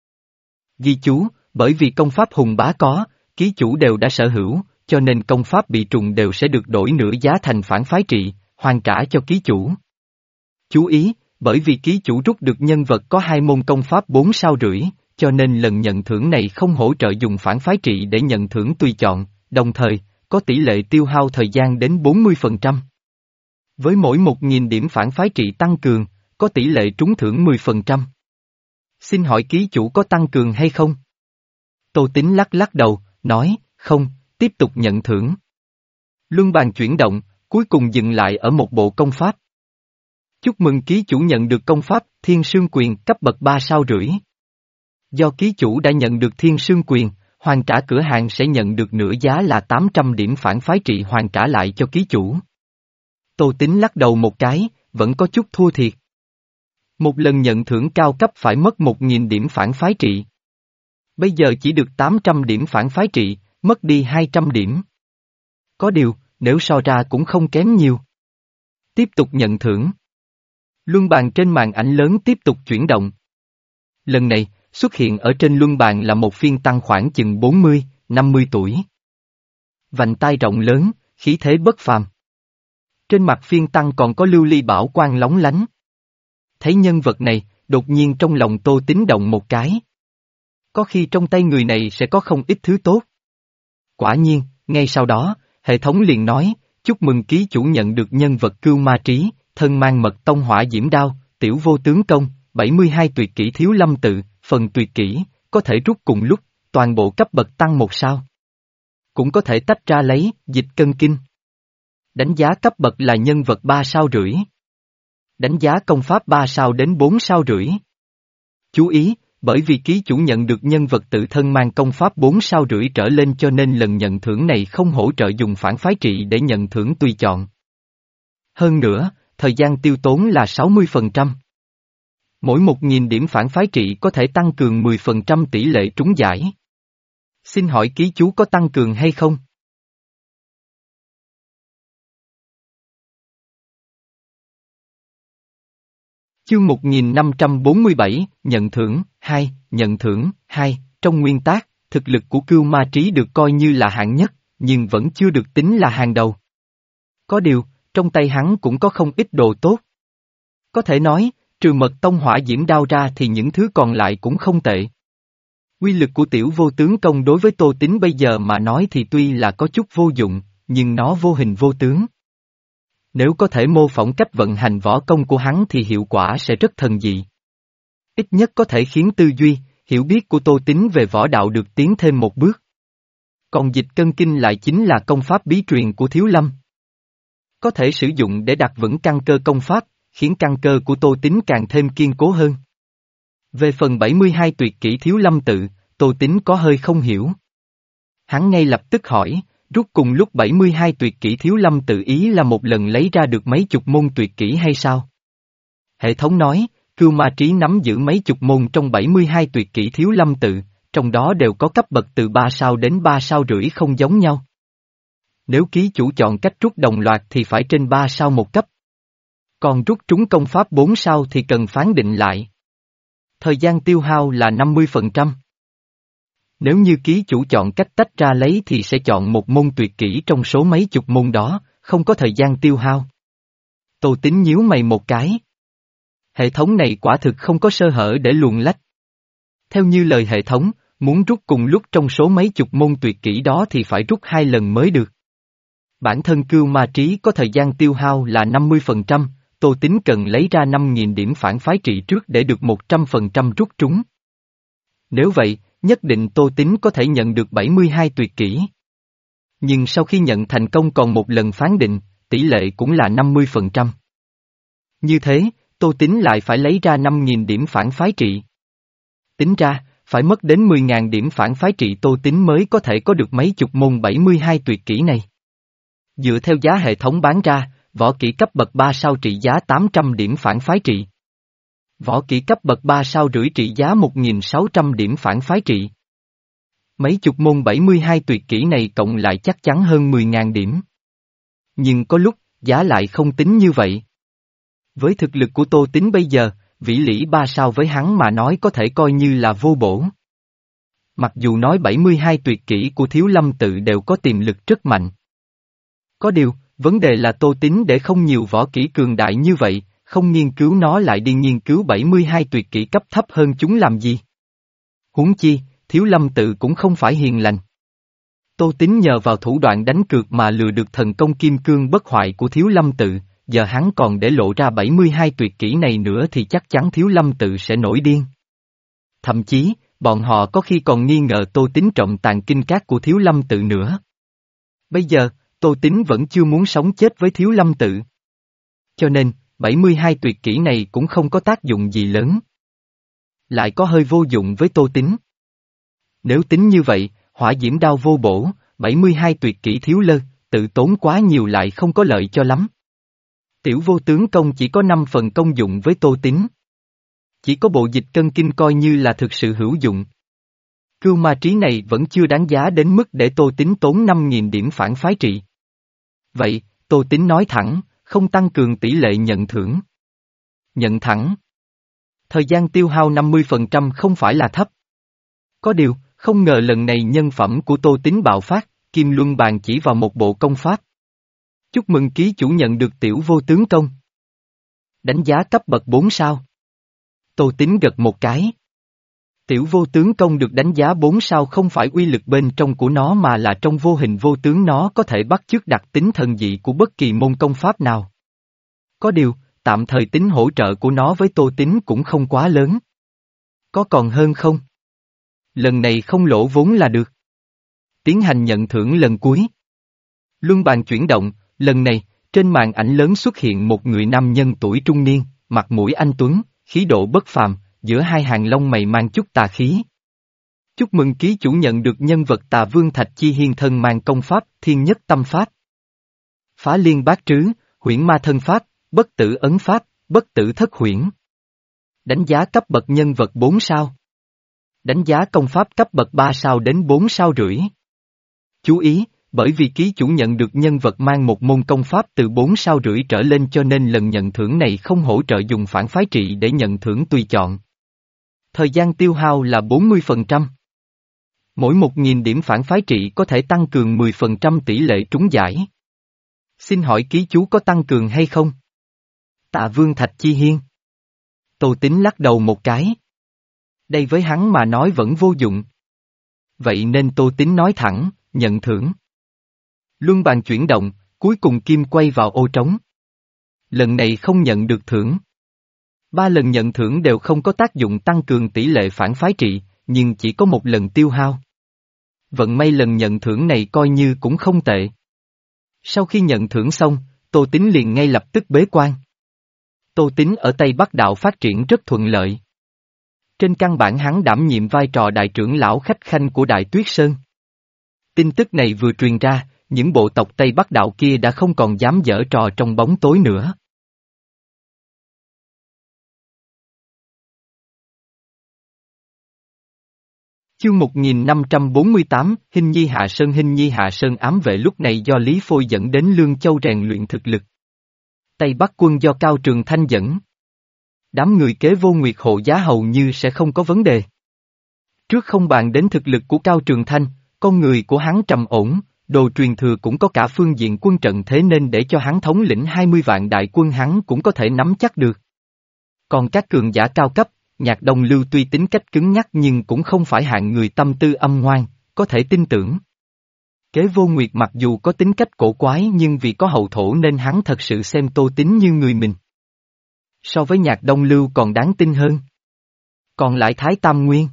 Ghi chú, bởi vì công pháp Hùng Bá có, ký chủ đều đã sở hữu, cho nên công pháp bị trùng đều sẽ được đổi nửa giá thành phản phái trị, hoàn trả cho ký chủ. Chú ý, bởi vì ký chủ rút được nhân vật có hai môn công pháp bốn sao rưỡi, cho nên lần nhận thưởng này không hỗ trợ dùng phản phái trị để nhận thưởng tùy chọn, đồng thời, có tỷ lệ tiêu hao thời gian đến bốn mươi phần trăm. Với mỗi một nghìn điểm phản phái trị tăng cường, có tỷ lệ trúng thưởng mười phần trăm. Xin hỏi ký chủ có tăng cường hay không? Tô Tín lắc lắc đầu, nói, không, tiếp tục nhận thưởng. Luân bàn chuyển động, cuối cùng dừng lại ở một bộ công pháp. Chúc mừng ký chủ nhận được công pháp Thiên Sương Quyền cấp bậc ba sao rưỡi. Do ký chủ đã nhận được Thiên Sương Quyền, hoàn trả cửa hàng sẽ nhận được nửa giá là tám trăm điểm phản phái trị hoàn trả lại cho ký chủ. Tô Tín lắc đầu một cái, vẫn có chút thua thiệt. Một lần nhận thưởng cao cấp phải mất một nghìn điểm phản phái trị. Bây giờ chỉ được tám trăm điểm phản phái trị, mất đi hai trăm điểm. Có điều, nếu so ra cũng không kém nhiều. Tiếp tục nhận thưởng. Luân bàn trên màn ảnh lớn tiếp tục chuyển động. Lần này, xuất hiện ở trên luân bàn là một phiên tăng khoảng chừng bốn mươi, năm mươi tuổi. Vành tai rộng lớn, khí thế bất phàm. Trên mặt phiên tăng còn có lưu ly bảo quang lóng lánh. Thấy nhân vật này, đột nhiên trong lòng Tô Tín động một cái. Có khi trong tay người này sẽ có không ít thứ tốt. Quả nhiên, ngay sau đó, hệ thống liền nói, chúc mừng ký chủ nhận được nhân vật Cưu Ma Trí, thân mang mật tông hỏa diễm đao, tiểu vô tướng công, bảy mươi hai tuyệt kỹ thiếu lâm tự, phần tuyệt kỹ, có thể rút cùng lúc, toàn bộ cấp bậc tăng một sao. Cũng có thể tách ra lấy, dịch cân kinh. Đánh giá cấp bậc là nhân vật ba sao rưỡi. Đánh giá công pháp ba sao đến bốn sao rưỡi. Chú ý, bởi vì ký chủ nhận được nhân vật tự thân mang công pháp bốn sao rưỡi trở lên cho nên lần nhận thưởng này không hỗ trợ dùng phản phái trị để nhận thưởng tùy chọn. Hơn nữa, thời gian tiêu tốn là sáu mươi phần trăm. Mỗi một nghìn điểm phản phái trị có thể tăng cường mười phần trăm tỷ lệ trúng giải. Xin hỏi ký chú có tăng cường hay không? Chương một nghìn năm trăm bốn mươi bảy, nhận thưởng, hai, nhận thưởng, hai, trong nguyên tác, thực lực của Cưu Ma Trí được coi như là hạng nhất, nhưng vẫn chưa được tính là hàng đầu. Có điều, trong tay hắn cũng có không ít đồ tốt. Có thể nói, trừ mật tông hỏa diễm đao ra thì những thứ còn lại cũng không tệ. Uy lực của tiểu vô tướng công đối với Tô Tín bây giờ mà nói thì tuy là có chút vô dụng, nhưng nó vô hình vô tướng. Nếu có thể mô phỏng cách vận hành võ công của hắn thì hiệu quả sẽ rất thần dị. Ít nhất có thể khiến tư duy, hiểu biết của Tô Tín về võ đạo được tiến thêm một bước. Còn dịch cân kinh lại chính là công pháp bí truyền của Thiếu Lâm. Có thể sử dụng để đặt vững căn cơ công pháp, khiến căn cơ của Tô Tín càng thêm kiên cố hơn. Về phần bảy mươi hai tuyệt kỹ Thiếu Lâm tự, Tô Tín có hơi không hiểu. Hắn ngay lập tức hỏi, rút cùng lúc bảy mươi hai tuyệt kỹ Thiếu Lâm tự ý là một lần lấy ra được mấy chục môn tuyệt kỹ hay sao? Hệ thống nói, Cưu Ma Trí nắm giữ mấy chục môn trong bảy mươi hai tuyệt kỹ Thiếu Lâm tự, trong đó đều có cấp bậc từ ba sao đến ba sao rưỡi không giống nhau. Nếu ký chủ chọn cách rút đồng loạt thì phải trên ba sao một cấp. Còn rút trúng công pháp bốn sao thì cần phán định lại. Thời gian tiêu hao là năm mươi phần trăm. Nếu như ký chủ chọn cách tách ra lấy thì sẽ chọn một môn tuyệt kỹ trong số mấy chục môn đó, không có thời gian tiêu hao. Tô Tín nhíu mày một cái. Hệ thống này quả thực không có sơ hở để luồn lách. Theo như lời hệ thống, Muốn rút cùng lúc trong số mấy chục môn tuyệt kỹ đó thì phải rút hai lần mới được. Bản thân Cưu Ma Trí có thời gian tiêu hao là năm mươi phần trăm, Tô Tín cần lấy ra năm nghìn điểm phản phái trị trước để được một trăm phần trăm rút trúng. Nếu vậy, nhất định Tô Tín có thể nhận được bảy mươi hai tuyệt kỹ. Nhưng sau khi nhận thành công còn một lần phán định, tỷ lệ cũng là năm mươi phần trăm. Như thế, Tô Tín lại phải lấy ra năm nghìn điểm phản phái trị. Tính ra, phải mất đến mười nghìn điểm phản phái trị Tô Tín mới có thể có được mấy chục môn bảy mươi hai tuyệt kỹ này. Dựa theo giá hệ thống bán ra, võ kỹ cấp bậc ba sao trị giá tám trăm điểm phản phái trị. Võ kỹ cấp bậc ba sao rưỡi trị giá một nghìn sáu trăm điểm phản phái trị. Mấy chục môn bảy mươi hai tuyệt kỹ này cộng lại chắc chắn hơn mười nghìn điểm. Nhưng có lúc, giá lại không tính như vậy. Với thực lực của Tô Tín bây giờ, vĩ lĩ ba sao với hắn mà nói có thể coi như là vô bổ. Mặc dù nói bảy mươi hai tuyệt kỹ của Thiếu Lâm Tự đều có tiềm lực rất mạnh. Có điều, vấn đề là Tô Tín để không nhiều võ kỹ cường đại như vậy, không nghiên cứu nó lại đi nghiên cứu bảy mươi hai tuyệt kỹ cấp thấp hơn chúng làm gì. Huống chi, Thiếu Lâm Tự cũng không phải hiền lành. Tô Tín nhờ vào thủ đoạn đánh cược mà lừa được thần công kim cương bất hoại của Thiếu Lâm Tự, giờ hắn còn để lộ ra bảy mươi hai tuyệt kỹ này nữa thì chắc chắn Thiếu Lâm Tự sẽ nổi điên. Thậm chí, bọn họ có khi còn nghi ngờ Tô Tín trộm tàng kinh cát của Thiếu Lâm Tự nữa. Bây giờ, Tô Tín vẫn chưa muốn sống chết với Thiếu Lâm Tự. Cho nên, bảy mươi hai tuyệt kỹ này cũng không có tác dụng gì lớn. Lại có hơi vô dụng với Tô Tín. Nếu tính như vậy, hỏa diễm đao vô bổ, bảy mươi hai tuyệt kỹ Thiếu Lơ, tự tốn quá nhiều lại không có lợi cho lắm. Tiểu vô tướng công chỉ có năm phần công dụng với Tô Tín. Chỉ có bộ dịch cân kinh coi như là thực sự hữu dụng. Cưu Ma Trí này vẫn chưa đáng giá đến mức để Tô Tín tốn năm nghìn điểm phản phái trị. Vậy, Tô Tín nói thẳng, không tăng cường tỷ lệ nhận thưởng. Nhận thẳng. Thời gian tiêu hao năm mươi phần trăm không phải là thấp. Có điều, không ngờ lần này nhân phẩm của Tô Tín bạo phát, Kim Luân bàn chỉ vào một bộ công pháp. Chúc mừng ký chủ nhận được tiểu vô tướng công. Đánh giá cấp bậc bốn sao. Tô Tín gật một cái. Tiểu vô tướng công được đánh giá bốn sao không phải uy lực bên trong của nó mà là trong vô hình vô tướng nó có thể bắt chước đặc tính thần dị của bất kỳ môn công pháp nào. Có điều, tạm thời tính hỗ trợ của nó với Tô Tín cũng không quá lớn. Có còn hơn không? Lần này không lỗ vốn là được. Tiến hành nhận thưởng lần cuối. Luân bàn chuyển động, lần này, trên màn ảnh lớn xuất hiện một người nam nhân tuổi trung niên, mặt mũi anh tuấn, khí độ bất phàm, giữa hai hàng lông mày mang chút tà khí. Chúc mừng ký chủ nhận được nhân vật Tà Vương Thạch Chi Hiên thân mang công pháp, Thiên Nhất Tâm Pháp. Phá Liên Bát Trứ, Huyễn Ma Thân Pháp, Bất Tử Ấn Pháp, Bất Tử Thất Huyễn. Đánh giá cấp bậc nhân vật bốn sao. Đánh giá công pháp cấp bậc ba sao đến bốn sao rưỡi. Chú ý, bởi vì ký chủ nhận được nhân vật mang một môn công pháp từ bốn sao rưỡi trở lên cho nên lần nhận thưởng này không hỗ trợ dùng phản phái trị để nhận thưởng tùy chọn. Thời gian tiêu hao là bốn mươi phần trăm. Mỗi một nghìn điểm phản phái trị có thể tăng cường mười phần trăm tỷ lệ trúng giải. Xin hỏi ký chủ có tăng cường hay không? Tạ Vương Thạch Chi Hiên. Tô Tín lắc đầu một cái. Đây với hắn mà nói vẫn vô dụng. Vậy nên Tô Tín nói thẳng, nhận thưởng. Luân bàn chuyển động, cuối cùng kim quay vào ô trống. Lần này không nhận được thưởng. Ba lần nhận thưởng đều không có tác dụng tăng cường tỷ lệ phản phái trị, nhưng chỉ có một lần tiêu hao. Vận may lần nhận thưởng này coi như cũng không tệ. Sau khi nhận thưởng xong, Tô Tín liền ngay lập tức bế quan. Tô Tín ở Tây Bắc Đạo phát triển rất thuận lợi. Trên căn bản hắn đảm nhiệm vai trò đại trưởng lão khách khanh của Đại Tuyết Sơn. Tin tức này vừa truyền ra, những bộ tộc Tây Bắc Đạo kia đã không còn dám giở trò trong bóng tối nữa. Chương một nghìn năm trăm bốn mươi tám, Hinh Nhi Hạ Sơn. Hinh Nhi Hạ Sơn ám vệ lúc này do Lý Phôi dẫn đến Lương Châu rèn luyện thực lực. Tây Bắc quân do Cao Trường Thanh dẫn. Đám người kế Vô Nguyệt hộ giá hầu như sẽ không có vấn đề. Trước không bàn đến thực lực của Cao Trường Thanh, con người của hắn trầm ổn, đồ truyền thừa cũng có cả phương diện quân trận thế nên để cho hắn thống lĩnh hai mươi vạn đại quân hắn cũng có thể nắm chắc được. Còn các cường giả cao cấp, Nhạc Đông Lưu tuy tính cách cứng nhắc nhưng cũng không phải hạng người tâm tư âm ngoan, có thể tin tưởng. Kế Vô Nguyệt mặc dù có tính cách cổ quái nhưng vì có hậu thổ nên hắn thật sự xem Tô Tín như người mình. So với Nhạc Đông Lưu còn đáng tin hơn. Còn lại Thái Tam Nguyên.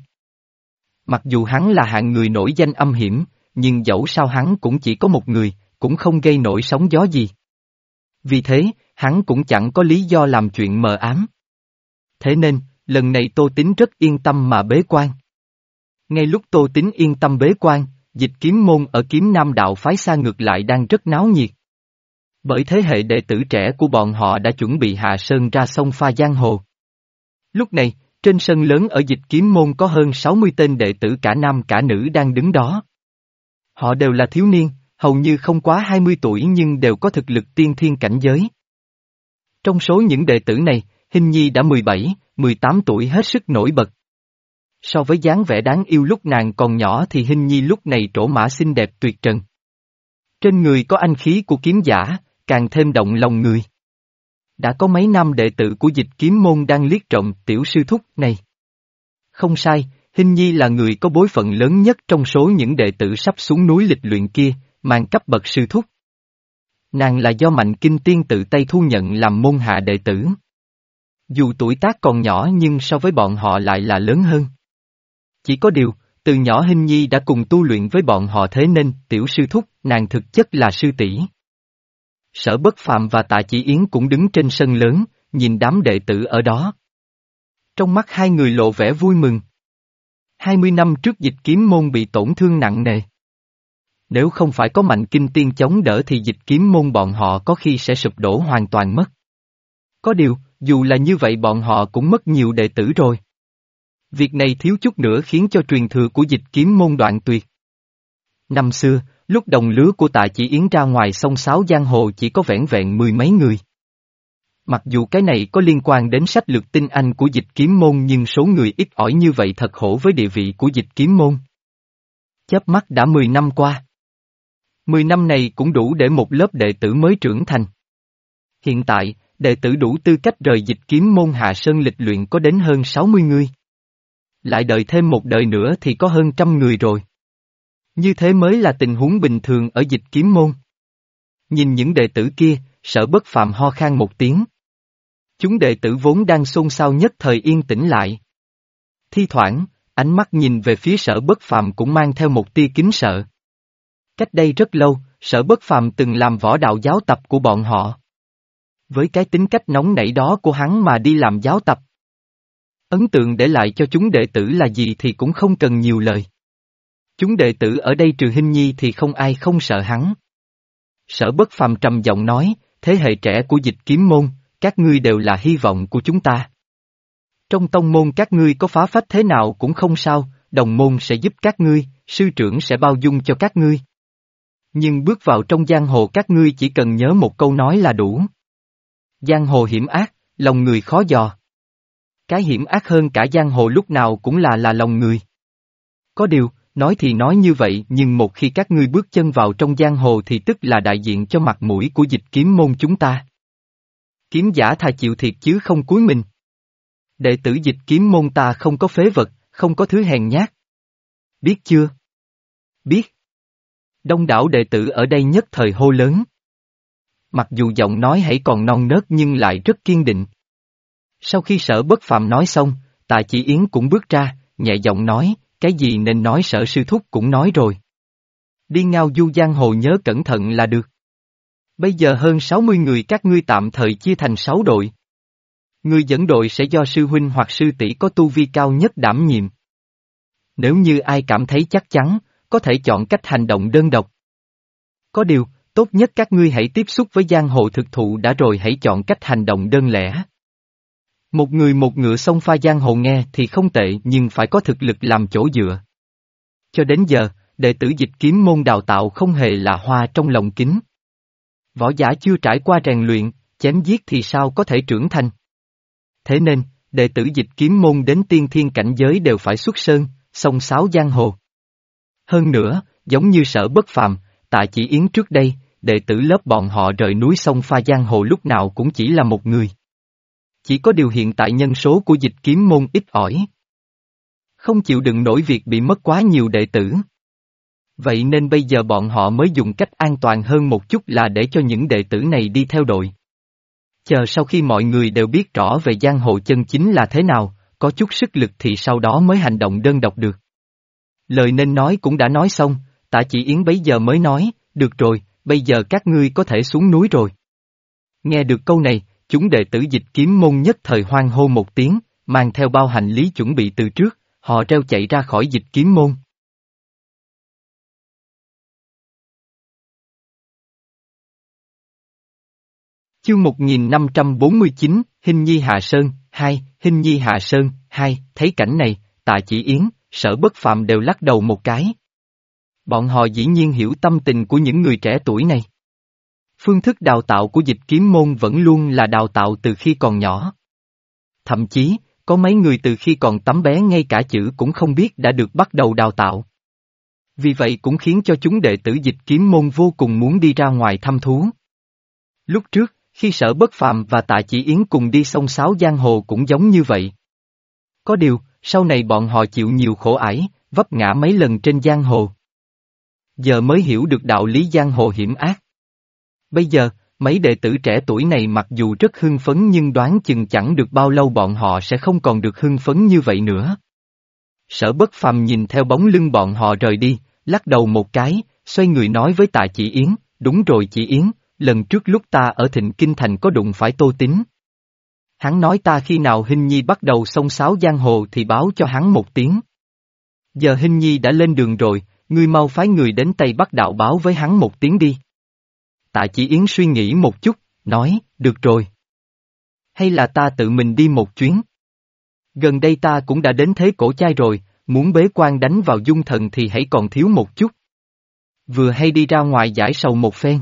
Mặc dù hắn là hạng người nổi danh âm hiểm, nhưng dẫu sao hắn cũng chỉ có một người, cũng không gây nổi sóng gió gì. Vì thế, hắn cũng chẳng có lý do làm chuyện mờ ám. Thế nên, lần này Tô Tín rất yên tâm mà bế quan. Ngay lúc Tô Tín yên tâm bế quan, Dịch Kiếm môn ở Kiếm Nam đạo phái xa ngược lại đang rất náo nhiệt. Bởi thế hệ đệ tử trẻ của bọn họ đã chuẩn bị hạ sơn ra sông pha giang hồ. Lúc này, trên sân lớn ở Dịch Kiếm môn có hơn sáu mươi tên đệ tử cả nam cả nữ đang đứng đó. Họ đều là thiếu niên, hầu như không quá hai mươi tuổi nhưng đều có thực lực tiên thiên cảnh giới. Trong số những đệ tử này, Hình Nhi đã mười bảy, mười tám tuổi hết sức nổi bật. So với dáng vẻ đáng yêu lúc nàng còn nhỏ thì Hình Nhi lúc này trổ mã xinh đẹp tuyệt trần. Trên người có anh khí của kiếm giả, càng thêm động lòng người. Đã có mấy năm đệ tử của Dịch Kiếm môn đang liếc trộm tiểu sư thúc này. Không sai, Hình Nhi là người có bối phận lớn nhất trong số những đệ tử sắp xuống núi lịch luyện kia, mang cấp bậc sư thúc. Nàng là do Mạnh Kinh Tiên tự tay thu nhận làm môn hạ đệ tử. Dù tuổi tác còn nhỏ nhưng so với bọn họ lại là lớn hơn. Chỉ có điều, từ nhỏ Hình Nhi đã cùng tu luyện với bọn họ thế nên tiểu sư thúc, nàng thực chất là sư tỷ. Sở Bất Phàm và Tạ Chỉ Yến cũng đứng trên sân lớn, nhìn đám đệ tử ở đó. Trong mắt hai người lộ vẻ vui mừng. Hai mươi năm trước Dịch Kiếm môn bị tổn thương nặng nề. Nếu không phải có Mạnh Kinh Tiên chống đỡ thì Dịch Kiếm môn bọn họ có khi sẽ sụp đổ hoàn toàn mất. Có điều, dù là như vậy bọn họ cũng mất nhiều đệ tử rồi. Việc này thiếu chút nữa khiến cho truyền thừa của Dịch Kiếm môn đoạn tuyệt. Năm xưa, lúc đồng lứa của Tạ Chỉ Yến ra ngoài sông sáo giang hồ chỉ có vẻn vẹn mười mấy người. Mặc dù cái này có liên quan đến sách lược tinh anh của Dịch Kiếm môn nhưng số người ít ỏi như vậy thật khổ với địa vị của Dịch Kiếm môn. Chớp mắt đã mười năm qua. Mười năm này cũng đủ để một lớp đệ tử mới trưởng thành. Hiện tại, đệ tử đủ tư cách rời Dịch Kiếm môn hạ sơn lịch luyện có đến hơn sáu mươi người. Lại đợi thêm một đời nữa thì có hơn trăm người rồi. Như thế mới là tình huống bình thường ở Dịch Kiếm môn. Nhìn những đệ tử kia, Sở Bất Phàm ho khan một tiếng. Chúng đệ tử vốn đang xôn xao nhất thời yên tĩnh lại. Thi thoảng, ánh mắt nhìn về phía Sở Bất Phàm cũng mang theo một tia kính sợ. Cách đây rất lâu, Sở Bất Phàm từng làm võ đạo giáo tập của bọn họ. Với cái tính cách nóng nảy đó của hắn mà đi làm giáo tập. Ấn tượng để lại cho chúng đệ tử là gì thì cũng không cần nhiều lời. Chúng đệ tử ở đây trừ Hình Nhi thì không ai không sợ hắn. Sở Bất Phàm trầm giọng nói, thế hệ trẻ của Dịch Kiếm môn, các ngươi đều là hy vọng của chúng ta. Trong tông môn các ngươi có phá phách thế nào cũng không sao, đồng môn sẽ giúp các ngươi, sư trưởng sẽ bao dung cho các ngươi. Nhưng bước vào trong giang hồ các ngươi chỉ cần nhớ một câu nói là đủ. Giang hồ hiểm ác, lòng người khó dò. Cái hiểm ác hơn cả giang hồ lúc nào cũng là là lòng người. Có điều, nói thì nói như vậy nhưng một khi các ngươi bước chân vào trong giang hồ thì tức là đại diện cho mặt mũi của Dịch Kiếm môn chúng ta. Kiếm giả thà chịu thiệt chứ không cúi mình. Đệ tử Dịch Kiếm môn ta không có phế vật, không có thứ hèn nhát. Biết chưa? Biết. Đông đảo đệ tử ở đây nhất thời hô lớn. Mặc dù giọng nói hãy còn non nớt nhưng lại rất kiên định. Sau khi Sở Bất Phàm nói xong, Tạ Chỉ Yến cũng bước ra, nhẹ giọng nói, cái gì nên nói Sở sư thúc cũng nói rồi. Đi ngao du giang hồ nhớ cẩn thận là được. Bây giờ hơn sáu mươi người các ngươi tạm thời chia thành sáu đội. Người dẫn đội sẽ do sư huynh hoặc sư tỷ có tu vi cao nhất đảm nhiệm. Nếu như ai cảm thấy chắc chắn, có thể chọn cách hành động đơn độc. Có điều, tốt nhất các ngươi hãy tiếp xúc với giang hồ thực thụ đã rồi hãy chọn cách hành động đơn lẻ. Một người một ngựa xông pha giang hồ nghe thì không tệ nhưng phải có thực lực làm chỗ dựa. Cho đến giờ, đệ tử Dịch Kiếm môn đào tạo không hề là hoa trong lòng kính. Võ giả chưa trải qua rèn luyện, chém giết thì sao có thể trưởng thành. Thế nên, đệ tử Dịch Kiếm môn đến tiên thiên cảnh giới đều phải xuất sơn, xông xáo giang hồ. Hơn nữa, giống như Sở Bất Phàm, Tạ Chỉ Yến trước đây, đệ tử lớp bọn họ rời núi sông pha giang hồ lúc nào cũng chỉ là một người. Chỉ có điều hiện tại nhân số của dịch kiếm môn ít ỏi. Không chịu đựng nổi việc bị mất quá nhiều đệ tử. Vậy nên bây giờ bọn họ mới dùng cách an toàn hơn một chút là để cho những đệ tử này đi theo đội. Chờ sau khi mọi người đều biết rõ về giang hồ chân chính là thế nào, có chút sức lực thì sau đó mới hành động đơn độc được. Lời nên nói cũng đã nói xong, Tạ Chỉ Yến bấy giờ mới nói, được rồi, bây giờ các ngươi có thể xuống núi rồi. Nghe được câu này, chúng đệ tử dịch kiếm môn nhất thời hoan hô một tiếng, mang theo bao hành lý chuẩn bị từ trước, họ reo chạy ra khỏi dịch kiếm môn. Chương một nghìn năm trăm bốn mươi chín, Hinh Nhi Hạ Sơn, hai, Hinh Nhi Hạ Sơn, hai, thấy cảnh này, Tạ Chỉ Yến, Sở Bất Phàm đều lắc đầu một cái. Bọn họ dĩ nhiên hiểu tâm tình của những người trẻ tuổi này. Phương thức đào tạo của dịch kiếm môn vẫn luôn là đào tạo từ khi còn nhỏ. Thậm chí, có mấy người từ khi còn tấm bé ngay cả chữ cũng không biết đã được bắt đầu đào tạo. Vì vậy cũng khiến cho chúng đệ tử dịch kiếm môn vô cùng muốn đi ra ngoài thăm thú. Lúc trước, khi Sở Bất Phàm và Tạ Chỉ Yến cùng đi sông sáo giang hồ cũng giống như vậy. Có điều, sau này bọn họ chịu nhiều khổ ải, vấp ngã mấy lần trên giang hồ. Giờ mới hiểu được đạo lý giang hồ hiểm ác. Bây giờ, mấy đệ tử trẻ tuổi này mặc dù rất hưng phấn nhưng đoán chừng chẳng được bao lâu bọn họ sẽ không còn được hưng phấn như vậy nữa. Sở Bất Phàm nhìn theo bóng lưng bọn họ rời đi, lắc đầu một cái, xoay người nói với Tạ Chỉ Yến, đúng rồi Chỉ Yến, lần trước lúc ta ở Thịnh Kinh Thành có đụng phải Tô Tín. Hắn nói ta khi nào Hinh Nhi bắt đầu xông xáo giang hồ thì báo cho hắn một tiếng. Giờ Hinh Nhi đã lên đường rồi, ngươi mau phái người đến Tây Bắc Đạo báo với hắn một tiếng đi. Tạ Chỉ Yến suy nghĩ một chút, nói, được rồi. Hay là ta tự mình đi một chuyến? Gần đây ta cũng đã đến thế cổ chai rồi, muốn bế quan đánh vào dung thần thì hãy còn thiếu một chút. Vừa hay đi ra ngoài giải sầu một phen.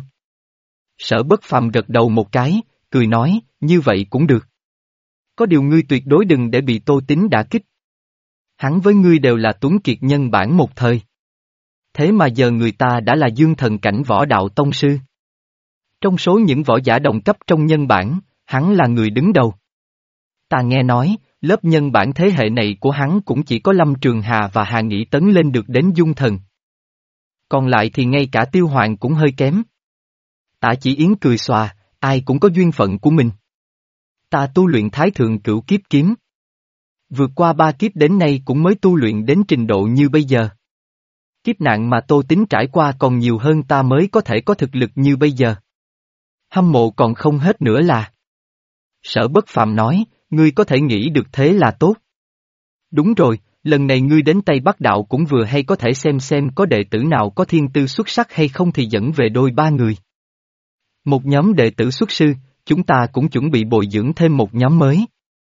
Sở Bất Phàm gật đầu một cái, cười nói, như vậy cũng được. Có điều ngươi tuyệt đối đừng để bị Tô Tín đả kích. Hắn với ngươi đều là tuấn kiệt nhân bản một thời. Thế mà giờ người ta đã là dương thần cảnh võ đạo tông sư. Trong số những võ giả đồng cấp trong nhân bản, hắn là người đứng đầu. Ta nghe nói, lớp nhân bản thế hệ này của hắn cũng chỉ có Lâm Trường Hà và Hà Nghị tấn lên được đến dung thần. Còn lại thì ngay cả Tiêu Hoàng cũng hơi kém. Tạ Chỉ Yến cười xòa, ai cũng có duyên phận của mình. Ta tu luyện Thái Thượng Cửu Kiếp Kiếm. Vượt qua ba kiếp đến nay cũng mới tu luyện đến trình độ như bây giờ. Kiếp nạn mà Tô Tín trải qua còn nhiều hơn ta mới có thể có thực lực như bây giờ. Hâm mộ còn không hết nữa là. Sở Bất Phàm nói, ngươi có thể nghĩ được thế là tốt. Đúng rồi, lần này ngươi đến Tây Bắc Đạo cũng vừa hay có thể xem xem có đệ tử nào có thiên tư xuất sắc hay không thì dẫn về đôi ba người. Một nhóm đệ tử xuất sư, chúng ta cũng chuẩn bị bồi dưỡng thêm một nhóm mới.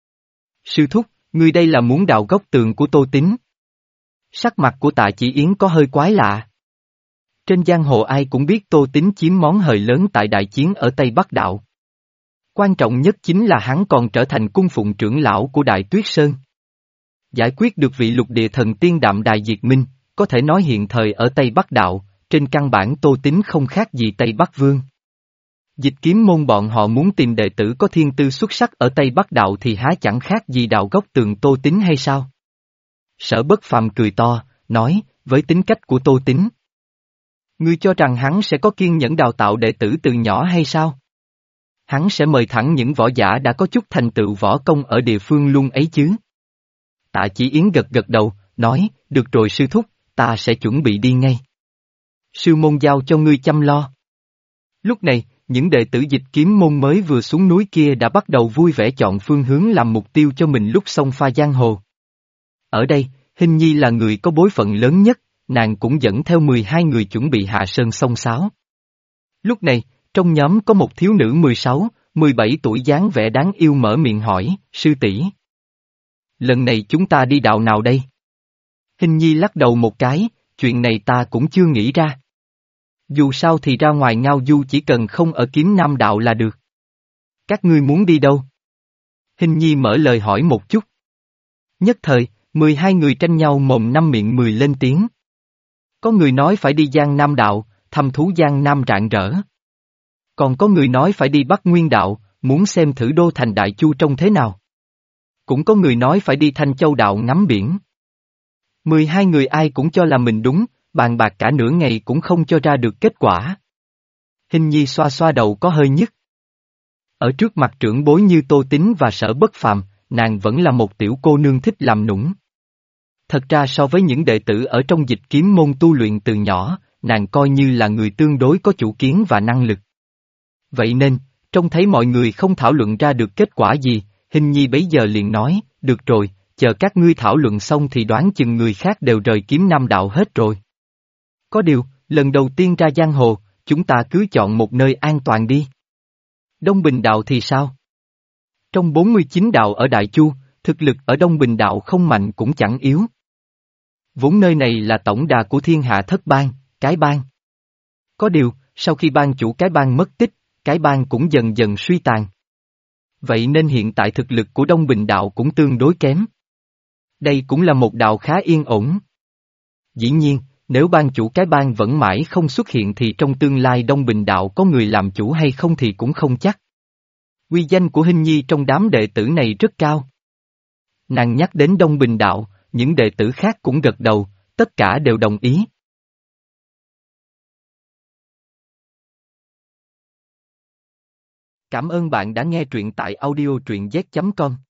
Sư thúc, ngươi đây là muốn đào góc tường của Tô Tín. Sắc mặt của Tạ Chỉ Yến có hơi quái lạ. Trên giang hồ ai cũng biết Tô Tín chiếm món hời lớn tại đại chiến ở Tây Bắc Đạo. Quan trọng nhất chính là hắn còn trở thành cung phụng trưởng lão của Đại Tuyết Sơn. Giải quyết được vị lục địa thần tiên Đạm Đài Diệt Minh, có thể nói hiện thời ở Tây Bắc Đạo, trên căn bản Tô Tín không khác gì Tây Bắc Vương. Dịch kiếm môn bọn họ muốn tìm đệ tử có thiên tư xuất sắc ở Tây Bắc Đạo thì há chẳng khác gì đào góc tường Tô Tín hay sao? Sở Bất Phàm cười to, nói, với tính cách của Tô Tín. Ngươi cho rằng hắn sẽ có kiên nhẫn đào tạo đệ tử từ nhỏ hay sao? Hắn sẽ mời thẳng những võ giả đã có chút thành tựu võ công ở địa phương luôn ấy chứ. Tạ Chỉ Yến gật gật đầu, nói, được rồi sư thúc, ta sẽ chuẩn bị đi ngay. Sư môn giao cho ngươi chăm lo. Lúc này, những đệ tử dịch kiếm môn mới vừa xuống núi kia đã bắt đầu vui vẻ chọn phương hướng làm mục tiêu cho mình lúc xông pha giang hồ. Ở đây, Hinh Nhi là người có bối phận lớn nhất, nàng cũng dẫn theo mười hai người chuẩn bị hạ sơn xông xáo. Lúc này, trong nhóm có một thiếu nữ mười sáu, mười bảy tuổi dáng vẻ đáng yêu mở miệng hỏi, sư tỷ, lần này chúng ta đi đạo nào đây? Hinh Nhi lắc đầu một cái, chuyện này ta cũng chưa nghĩ ra. Dù sao thì ra ngoài ngao du chỉ cần không ở Kiếm Nam đạo là được. Các ngươi muốn đi đâu? Hinh Nhi mở lời hỏi một chút. Nhất thời, mười hai người tranh nhau mồm năm miệng mười lên tiếng. Có người nói phải đi Giang Nam đạo, thăm thú Giang Nam rạng rỡ. Còn có người nói phải đi Bắc Nguyên đạo, muốn xem thử đô thành Đại Chu trông thế nào. Cũng có người nói phải đi Thanh Châu đạo ngắm biển. Mười hai người ai cũng cho là mình đúng, bàn bạc cả nửa ngày cũng không cho ra được kết quả. Hình nhi xoa xoa đầu có hơi nhức. Ở trước mặt trưởng bối như Tô Tín và Sở Bất Phàm, nàng vẫn là một tiểu cô nương thích làm nũng. Thật ra so với những đệ tử ở trong dịch kiếm môn tu luyện từ nhỏ, nàng coi như là người tương đối có chủ kiến và năng lực. Vậy nên, trông thấy mọi người không thảo luận ra được kết quả gì, Hình nhi bấy giờ liền nói, được rồi, chờ các ngươi thảo luận xong thì đoán chừng người khác đều rời kiếm nam đạo hết rồi. Có điều, lần đầu tiên ra giang hồ, chúng ta cứ chọn một nơi an toàn đi. Đông Bình đạo thì sao? Trong bốn mươi chín đạo ở Đại Chu, thực lực ở Đông Bình đạo không mạnh cũng chẳng yếu. Vốn nơi này là tổng đà của thiên hạ thất bang, cái bang. Có điều, sau khi bang chủ cái bang mất tích, cái bang cũng dần dần suy tàn. Vậy nên hiện tại thực lực của Đông Bình đạo cũng tương đối kém. Đây cũng là một đạo khá yên ổn. Dĩ nhiên, nếu bang chủ cái bang vẫn mãi không xuất hiện thì trong tương lai Đông Bình đạo có người làm chủ hay không thì cũng không chắc. Uy danh của Hình nhi trong đám đệ tử này rất cao. Nàng nhắc đến Đông Bình đạo, những đệ tử khác cũng gật đầu, tất cả đều đồng ý. Cảm ơn bạn đã nghe truyện tại audio truyện z chấm com.